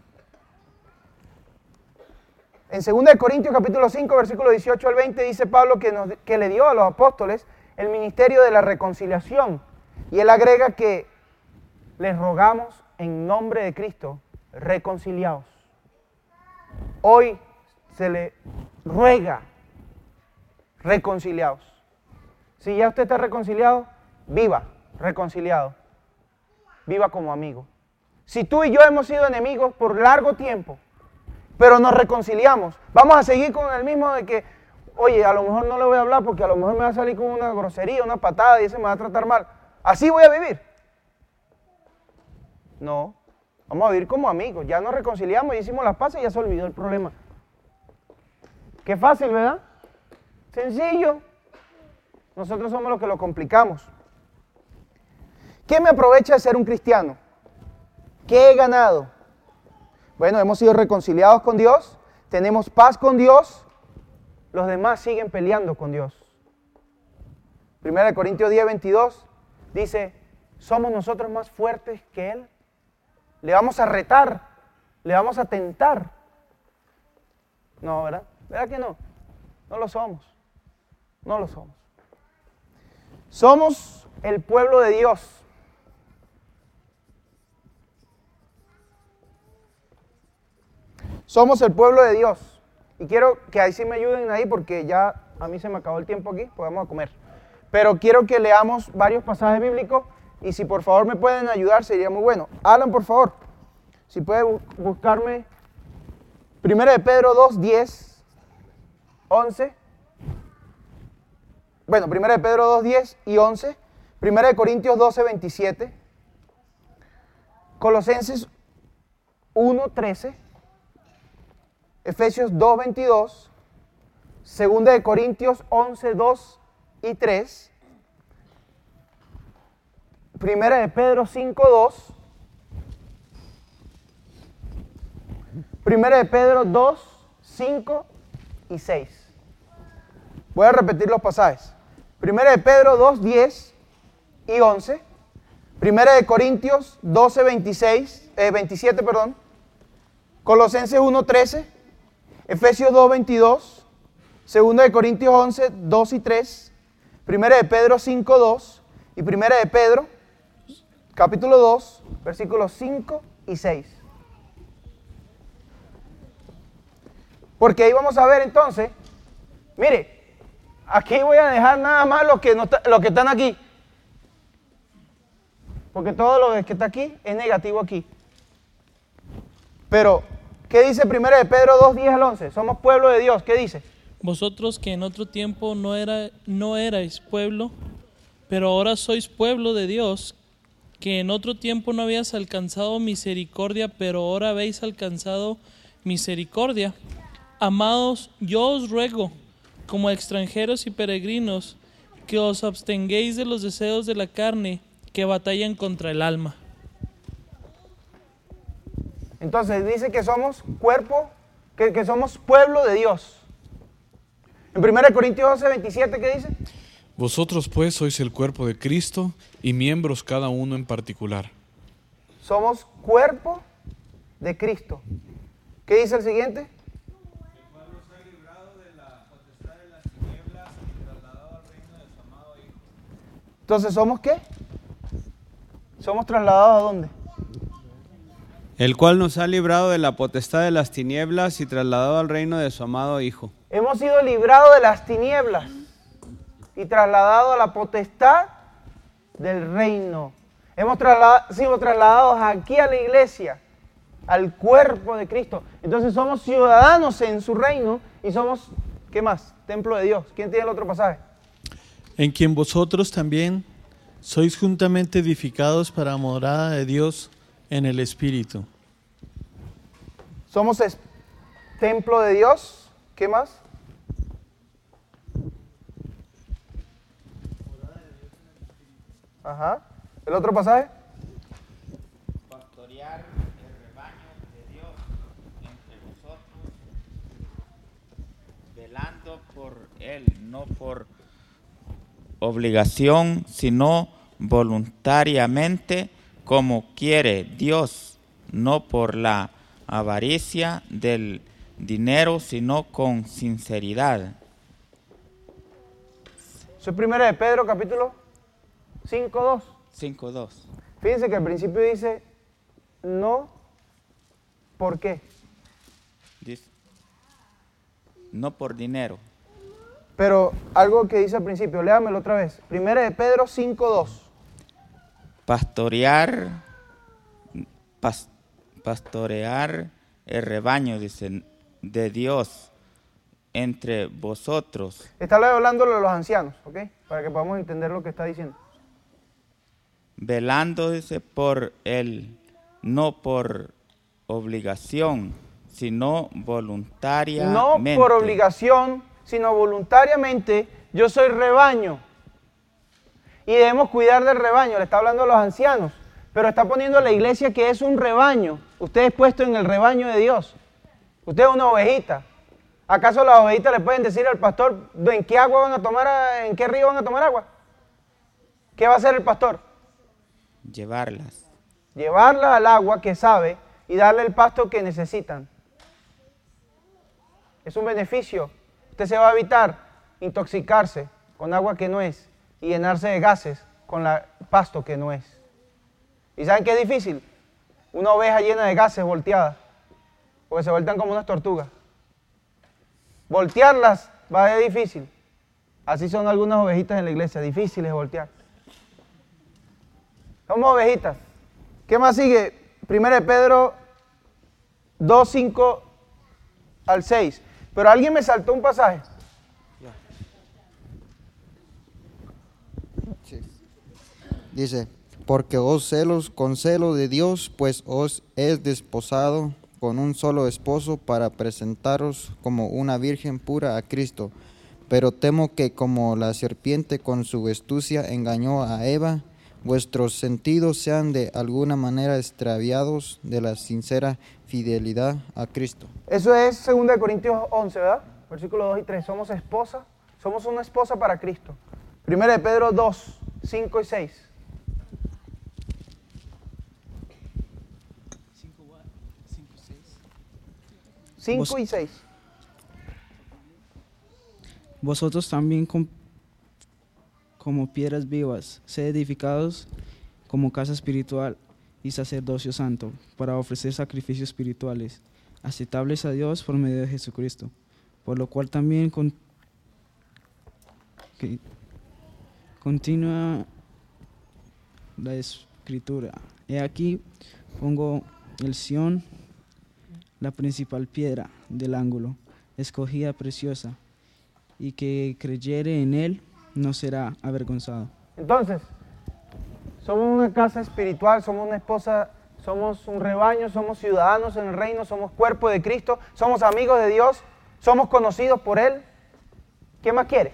En 2 Corintios capítulo 5, versículo 18 al 20, dice Pablo que le dio a los apóstoles el ministerio de la reconciliación. Y él agrega que les rogamos en nombre de Cristo, reconciliaos. Hoy se le ruega, reconciliaos. Si ya usted está reconciliado, viva reconciliado. Viva como amigo. Si tú y yo hemos sido enemigos por largo tiempo, pero nos reconciliamos, vamos a seguir con el mismo de que, oye, a lo mejor no le voy a hablar porque a lo mejor me va a salir con una grosería, una patada y ese me va a tratar mal. ¿Así voy a vivir? No, vamos a vivir como amigos. Ya nos reconciliamos y hicimos las paces y ya se olvidó el problema. Qué fácil, ¿verdad? Sencillo. Nosotros somos los que lo complicamos. ¿Qué me aprovecha de ser un cristiano? ¿Qué he ganado? Bueno, hemos sido reconciliados con Dios, tenemos paz con Dios, los demás siguen peleando con Dios. 1 Corintios 10, 22 dice, ¿somos nosotros más fuertes que Él? Le vamos a retar, le vamos a tentar. No, ¿verdad? ¿Verdad que no? No lo somos, no lo somos. Somos el pueblo de Dios. Somos el pueblo de Dios. Y quiero que ahí sí me ayuden ahí porque ya a mí se me acabó el tiempo aquí, pues vamos a comer. Pero quiero que leamos varios pasajes bíblicos y si por favor me pueden ayudar sería muy bueno. Alan, por favor, si puede buscarme 1 de Pedro 2, 10, 11. Bueno, 1 de Pedro 2, 10 y 11. 1 de Corintios 12, 27. Colosenses 1, 13. Efesios 2, 22, 2 de Corintios 11, 2 y 3, 1 de Pedro 5, 2, 1 de Pedro 2, 5 y 6. Voy a repetir los pasajes. 1 de Pedro 2, 10 y 11, 1 de Corintios 12, 27, Colosenses 1, 13, Efesios 2, 22, 2 de Corintios 11, 2 y 3, 1 de Pedro 5, 2 y 1 de Pedro, capítulo 2, versículos 5 y 6. Porque ahí vamos a ver entonces, mire, aquí voy a dejar nada más los que están aquí. Porque todo lo que está aquí es negativo aquí. Pero, ¿qué dice 1 de Pedro 2, 10 al 11? Somos pueblo de Dios, ¿qué dice? Vosotros que en otro tiempo no erais pueblo, pero ahora sois pueblo de Dios, que en otro tiempo no habías alcanzado misericordia, pero ahora habéis alcanzado misericordia. Amados, yo os ruego, como extranjeros y peregrinos, que os abstengáis de los deseos de la carne que batallan contra el alma. Entonces dice que somos cuerpo, que somos pueblo de Dios. En 1 Corintios 11, 27, ¿qué dice? Vosotros pues sois el cuerpo de Cristo y miembros cada uno en particular. Somos cuerpo de Cristo. ¿Qué dice el siguiente? El cual nos ha librado de la potestad de las tinieblas y trasladado al reino de su amado Hijo. Entonces, ¿somos qué? ¿Somos trasladados a dónde? El cual nos ha librado de la potestad de las tinieblas y trasladado al reino de su amado Hijo. Hemos sido librados de las tinieblas y trasladados a la potestad del reino. Hemos sido trasladados aquí a la iglesia, al cuerpo de Cristo. Entonces somos ciudadanos en su reino y somos, ¿qué más? Templo de Dios. ¿Quién tiene el otro pasaje? En quien vosotros también sois juntamente edificados para morada de Dios en el Espíritu. Somos templo de Dios. ¿Qué más? Ajá. ¿El otro pasaje? Pastorear el rebaño de Dios entre vosotros, velando por él, no por obligación, sino voluntariamente, como quiere Dios, no por la avaricia del dinero, sino con sinceridad. Eso es 1 de Pedro, capítulo 5:2. 5:2. Fíjense que al principio dice, no, ¿por qué? Dice, no por dinero. Pero algo que dice al principio, léamelo otra vez. 1 de Pedro 5:2. Pastorear el rebaño, dice, de Dios entre vosotros. Está hablando de los ancianos, ¿ok? Para que podamos entender lo que está diciendo. Velando, dice, por él, no por obligación, sino voluntariamente. No por obligación, sino voluntariamente. Yo soy rebaño. Y debemos cuidar del rebaño. Le está hablando a los ancianos. Pero está poniendo a la iglesia que es un rebaño. Usted es puesto en el rebaño de Dios. Usted es una ovejita. ¿Acaso las ovejitas le pueden decir al pastor en qué agua van a tomar, en qué río van a tomar agua? ¿Qué va a hacer el pastor? Llevarlas. Llevarlas al agua que sabe y darle el pasto que necesitan. Es un beneficio. Usted se va a evitar intoxicarse con agua que no es y llenarse de gases con el pasto que no es. ¿Y saben qué es difícil? Una oveja llena de gases volteada, porque se vueltan como unas tortugas. Voltearlas va a ser difícil. Así son algunas ovejitas en la iglesia, difíciles de voltear. Somos ovejitas. ¿Qué más sigue? 1 de Pedro 2, 5 al 6. Pero alguien me saltó un pasaje. Sí. Dice, porque os celos con celo de Dios, pues os es desposado con un solo esposo para presentaros como una virgen pura a Cristo. Pero temo que como la serpiente con su astucia engañó a Eva, vuestros sentidos sean de alguna manera extraviados de la sincera fidelidad a Cristo. Eso es 2 Corintios 11, ¿verdad? Versículos 2 y 3. Somos esposa, somos una esposa para Cristo. 1 de Pedro 2, 5 y 6. 5 y 6. Vosotros también como piedras vivas, sed edificados como casa espiritual y sacerdocio santo, para ofrecer sacrificios espirituales aceptables a Dios por medio de Jesucristo, por lo cual también continúa la Escritura. He aquí, pongo el Sión, la principal piedra del ángulo, escogida preciosa, y que creyere en él no será avergonzado. Entonces, somos una casa espiritual, somos una esposa, somos un rebaño, somos ciudadanos en el reino, somos cuerpo de Cristo, somos amigos de Dios, somos conocidos por Él. ¿Qué más quieres?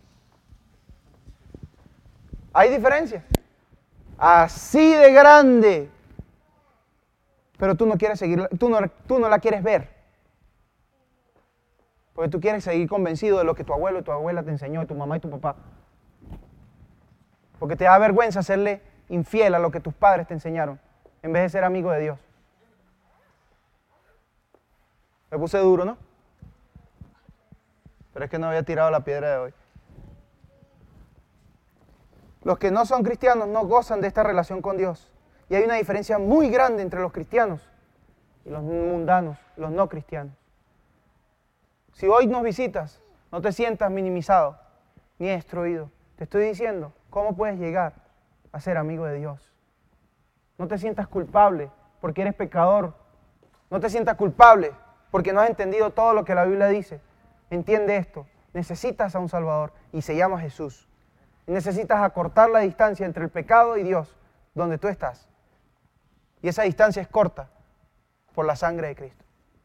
¿Hay diferencia? Así de grande. Pero tú no quieres seguir, tú no la quieres ver. Porque tú quieres seguir convencido de lo que tu abuelo y tu abuela te enseñó, y tu mamá y tu papá. Porque te da vergüenza serle infiel a lo que tus padres te enseñaron, en vez de ser amigo de Dios. Me puse duro, ¿no? Pero es que no había tirado la piedra de hoy. Los que no son cristianos no gozan de esta relación con Dios. Y hay una diferencia muy grande entre los cristianos y los mundanos, los no cristianos. Si hoy nos visitas, no te sientas minimizado ni destruido. Te estoy diciendo cómo puedes llegar a ser amigo de Dios. No te sientas culpable porque eres pecador. No te sientas culpable porque no has entendido todo lo que la Biblia dice. Entiende esto. Necesitas a un Salvador y se llama Jesús. Necesitas acortar la distancia entre el pecado y Dios, donde tú estás. Y esa distancia es corta por la sangre de Cristo.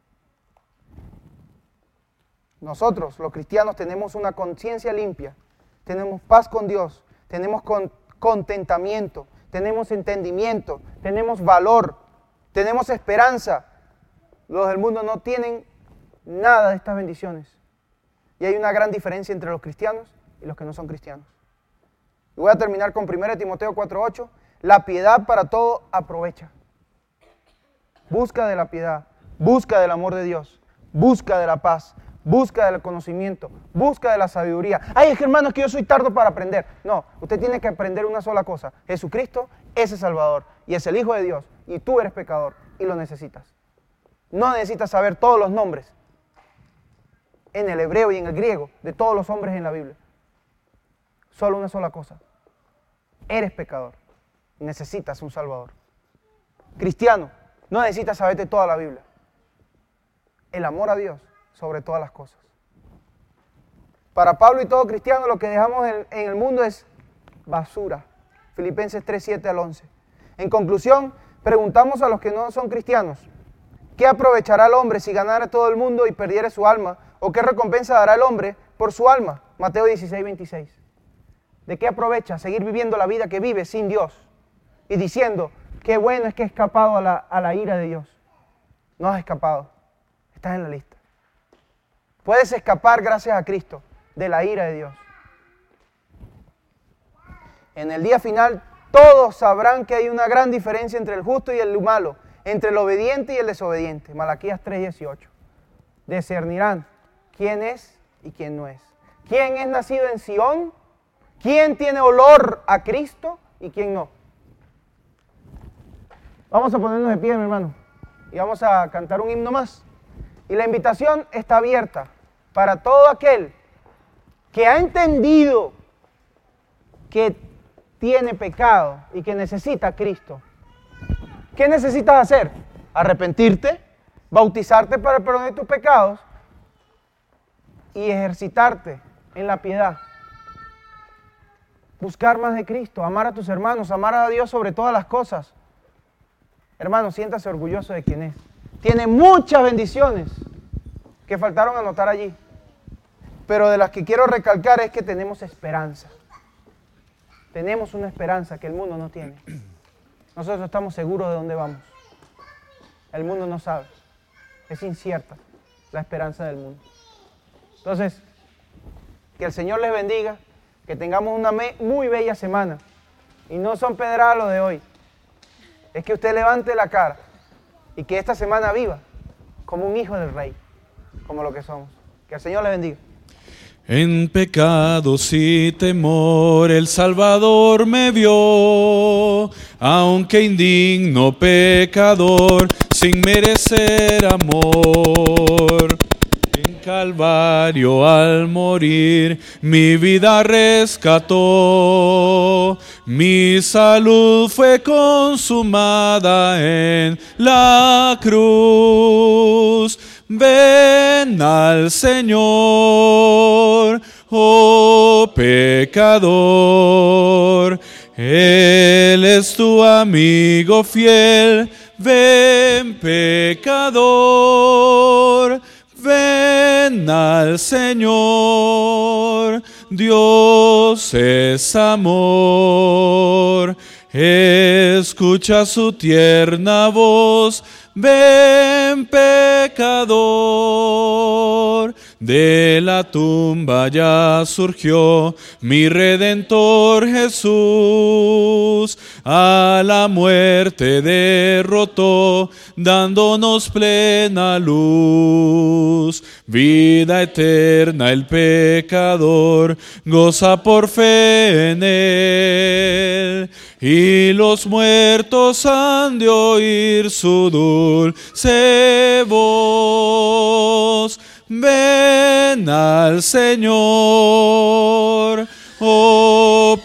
Nosotros, los cristianos, tenemos una conciencia limpia, tenemos paz con Dios, tenemos contentamiento, tenemos entendimiento, tenemos valor, tenemos esperanza. Los del mundo no tienen nada de estas bendiciones. Y hay una gran diferencia entre los cristianos y los que no son cristianos. Y voy a terminar con 1 Timoteo 4:8. La piedad para todo aprovecha. Busca de la piedad, busca del amor de Dios, busca de la paz, busca del conocimiento, busca de la sabiduría. Ay, es que hermano, es que yo soy tardo para aprender. No, usted tiene que aprender una sola cosa. Jesucristo es el Salvador y es el Hijo de Dios y tú eres pecador y lo necesitas. No necesitas saber todos los nombres en el hebreo y en el griego de todos los hombres en la Biblia. Solo una sola cosa. Eres pecador. Necesitas un Salvador. Cristiano, no necesitas saberte toda la Biblia. El amor a Dios sobre todas las cosas. Para Pablo y todo cristiano, lo que dejamos en el mundo es basura. Filipenses 3:7 al 11. En conclusión, preguntamos a los que no son cristianos: ¿qué aprovechará el hombre si ganara todo el mundo y perdiere su alma? ¿O qué recompensa dará el hombre por su alma? Mateo 16:26. ¿De qué aprovecha seguir viviendo la vida que vive sin Dios? Y diciendo, qué bueno es que he escapado a la ira de Dios. No has escapado, estás en la lista. Puedes escapar gracias a Cristo de la ira de Dios. En el día final, todos sabrán que hay una gran diferencia entre el justo y el malo, entre el obediente y el desobediente. Malaquías 3:18. Discernirán quién es y quién no es. ¿Quién es nacido en Sión? ¿Quién tiene olor a Cristo y quién no? Vamos a ponernos de pie, mi hermano, y vamos a cantar un himno más. Y la invitación está abierta para todo aquel que ha entendido que tiene pecado y que necesita a Cristo. ¿Qué necesitas hacer? Arrepentirte, bautizarte para el perdón de tus pecados y ejercitarte en la piedad. Buscar más de Cristo, amar a tus hermanos, amar a Dios sobre todas las cosas. Hermano, siéntase orgulloso de quien es. Tiene muchas bendiciones que faltaron anotar allí. Pero de las que quiero recalcar es que tenemos esperanza. Tenemos una esperanza que el mundo no tiene. Nosotros estamos seguros de dónde vamos. El mundo no sabe. Es incierta la esperanza del mundo. Entonces, que el Señor les bendiga, que tengamos una muy bella semana. Y no son pedradas lo de hoy. Es que usted levante la cara y que esta semana viva como un hijo del Rey, como lo que somos. Que el Señor les bendiga. En pecados y temor el Salvador me vio, aunque indigno pecador, sin merecer amor. En Calvario al morir mi vida rescató, mi salud fue consumada en la cruz. Ven al Señor, oh pecador, Él es tu amigo fiel. Ven, pecador, ven al Señor. Dios es amor, escucha su tierna voz. Ven, pecador, de la tumba ya surgió mi Redentor Jesús. A la muerte derrotó, dándonos plena luz. Vida eterna el pecador goza por fe en él, y los muertos han de oír su dulce voz. Ven al Señor, oh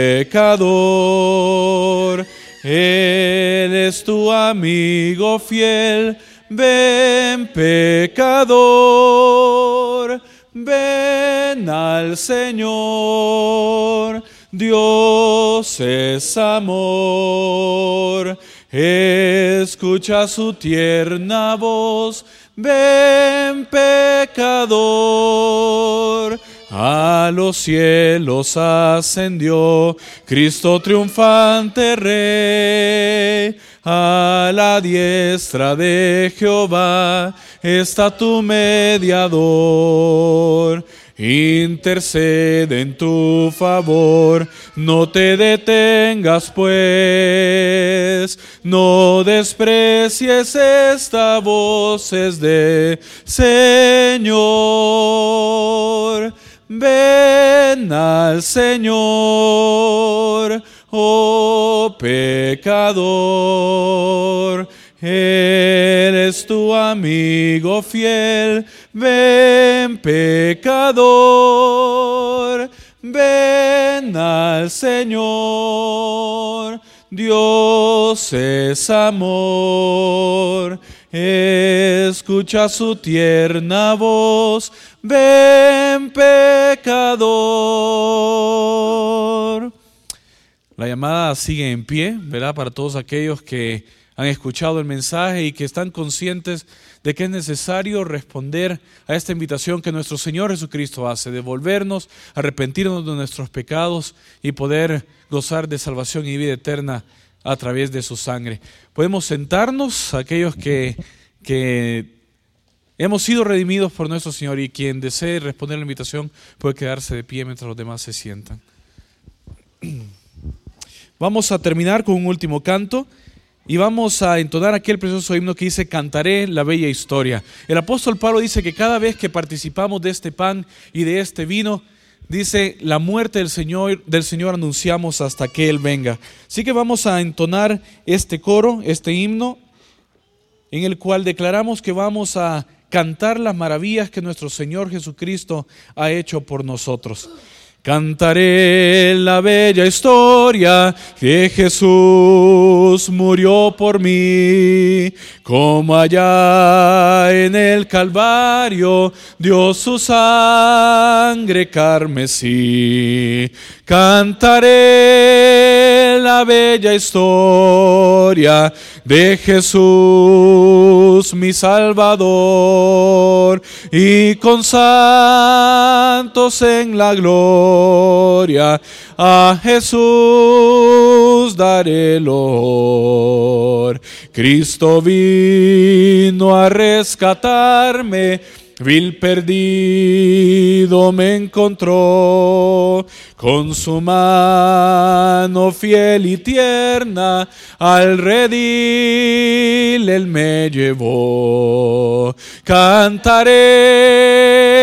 pecador, Él es tu amigo fiel. Ven, pecador, ven al Señor. Dios es amor, escucha su tierna voz. Ven, pecador, a los cielos ascendió Cristo triunfante Rey. A la diestra de Jehová está tu mediador. Intercede en tu favor, no te detengas pues, no desprecies esta voz es de Señor. Ven al Señor, oh pecador, Él es tu amigo fiel. Ven, pecador, ven al Señor. Dios es amor, escucha su tierna voz. Ven, pecador. La llamada sigue en pie, ¿verdad? Para todos aquellos que han escuchado el mensaje y que están conscientes de que es necesario responder a esta invitación que nuestro Señor Jesucristo hace, de volvernos, arrepentirnos de nuestros pecados y poder gozar de salvación y vida eterna a través de su sangre. Podemos sentarnos, aquellos que hemos sido redimidos por nuestro Señor, y quien desee responder a la invitación puede quedarse de pie mientras los demás se sientan. Vamos a terminar con un último canto. Y vamos a entonar aquel precioso himno que dice: cantaré la bella historia. El apóstol Pablo dice que cada vez que participamos de este pan y de este vino, dice, la muerte del Señor anunciamos hasta que Él venga. Así que vamos a entonar este coro, este himno, en el cual declaramos que vamos a cantar las maravillas que nuestro Señor Jesucristo ha hecho por nosotros. Cantaré la bella historia que Jesús murió por mí, como allá en el Calvario dio su sangre carmesí. Cantaré la bella historia de Jesús mi Salvador, y con santos en la gloria a Jesús daré loor. Cristo vino a rescatarme, vil perdido me encontró, con su mano fiel y tierna al redil él me llevó. Cantaré